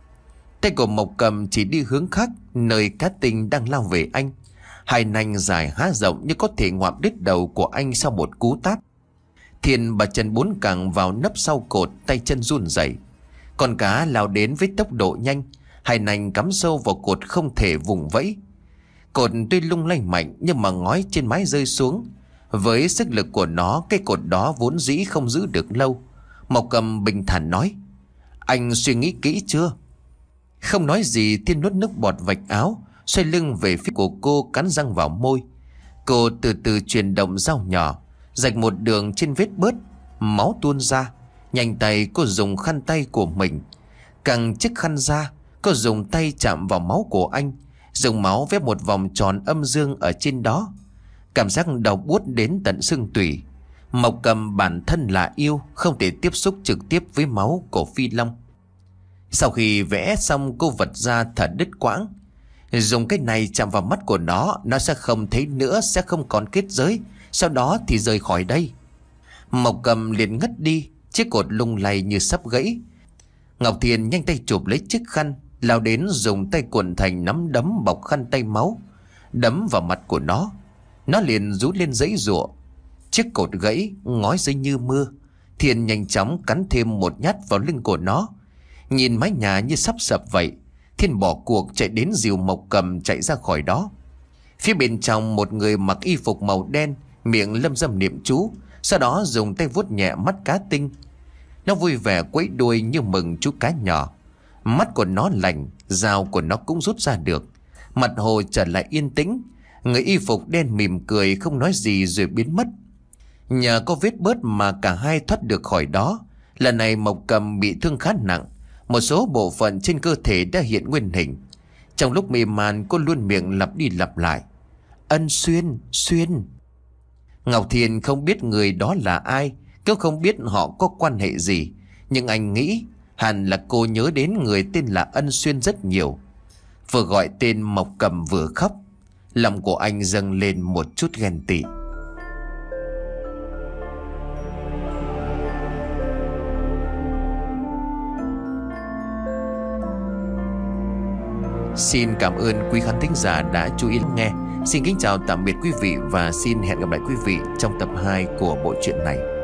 Tay của Mộc Cầm chỉ đi hướng khác, nơi cá tinh đang lao về anh. Hai nanh dài há rộng như có thể ngoạm đứt đầu của anh sau một cú tát. Thiên bà chân bốn cẳng vào nấp sau cột, tay chân run rẩy. Con cá lao đến với tốc độ nhanh, hai nanh cắm sâu vào cột không thể vùng vẫy. Cột tuy lung lay mạnh nhưng mà ngói trên mái rơi xuống. Với sức lực của nó, cái cột đó vốn dĩ không giữ được lâu. Mộc Cầm bình thản nói: anh suy nghĩ kỹ chưa? Không nói gì, Thiên nuốt nước bọt vạch áo, xoay lưng về phía của cô, cắn răng vào môi. Cô từ từ chuyển động dao nhỏ, rạch một đường trên vết bớt. Máu tuôn ra. Nhanh tay cô dùng khăn tay của mình căng chiếc khăn ra. Cô dùng tay chạm vào máu của anh, dùng máu vẽ một vòng tròn âm dương ở trên đó. Cảm giác đau buốt đến tận xương tủy. Mộc Cầm bản thân là yêu, không thể tiếp xúc trực tiếp với máu của phi long. Sau khi vẽ xong, cô vật ra thở đứt quãng. Dùng cái này chạm vào mắt của nó, nó sẽ không thấy nữa, sẽ không còn kết giới. Sau đó thì rời khỏi đây. Mộc Cầm liền ngất đi. Chiếc cột lung lay như sắp gãy. Ngọc Thiên nhanh tay chụp lấy chiếc khăn, lao đến dùng tay cuộn thành nắm đấm bọc khăn tay máu, đấm vào mặt của nó. Nó liền rú lên giãy giụa. Chiếc cột gãy, ngói rơi như mưa. Thiên nhanh chóng cắn thêm một nhát vào lưng của nó. Nhìn mái nhà như sắp sập vậy, Thiên bỏ cuộc chạy đến dìu Mộc Cầm chạy ra khỏi đó. Phía bên trong một người mặc y phục màu đen, miệng lâm dâm niệm chú, sau đó dùng tay vuốt nhẹ mắt cá tinh. Nó vui vẻ quấy đuôi như mừng chú cá nhỏ. Mắt của nó lành, dao của nó cũng rút ra được. Mặt hồ trở lại yên tĩnh. Người y phục đen mỉm cười không nói gì rồi biến mất. Nhờ có vết bớt mà cả hai thoát được khỏi đó. Lần này Mộc Cầm bị thương khá nặng. Một số bộ phận trên cơ thể đã hiện nguyên hình. Trong lúc mê man, cô luôn miệng lặp đi lặp lại: Ân Xuyên, Xuyên. Ngọc Thiền không biết người đó là ai, cũng không biết họ có quan hệ gì, nhưng anh nghĩ hẳn là cô nhớ đến người tên là Ân Xuyên rất nhiều. Vừa gọi tên Mộc Cầm vừa khóc. Lòng của anh dâng lên một chút ghen tị. Xin cảm ơn quý khán thính giả đã chú ý lắng nghe. Xin kính chào tạm biệt quý vị và xin hẹn gặp lại quý vị trong tập hai của bộ truyện này.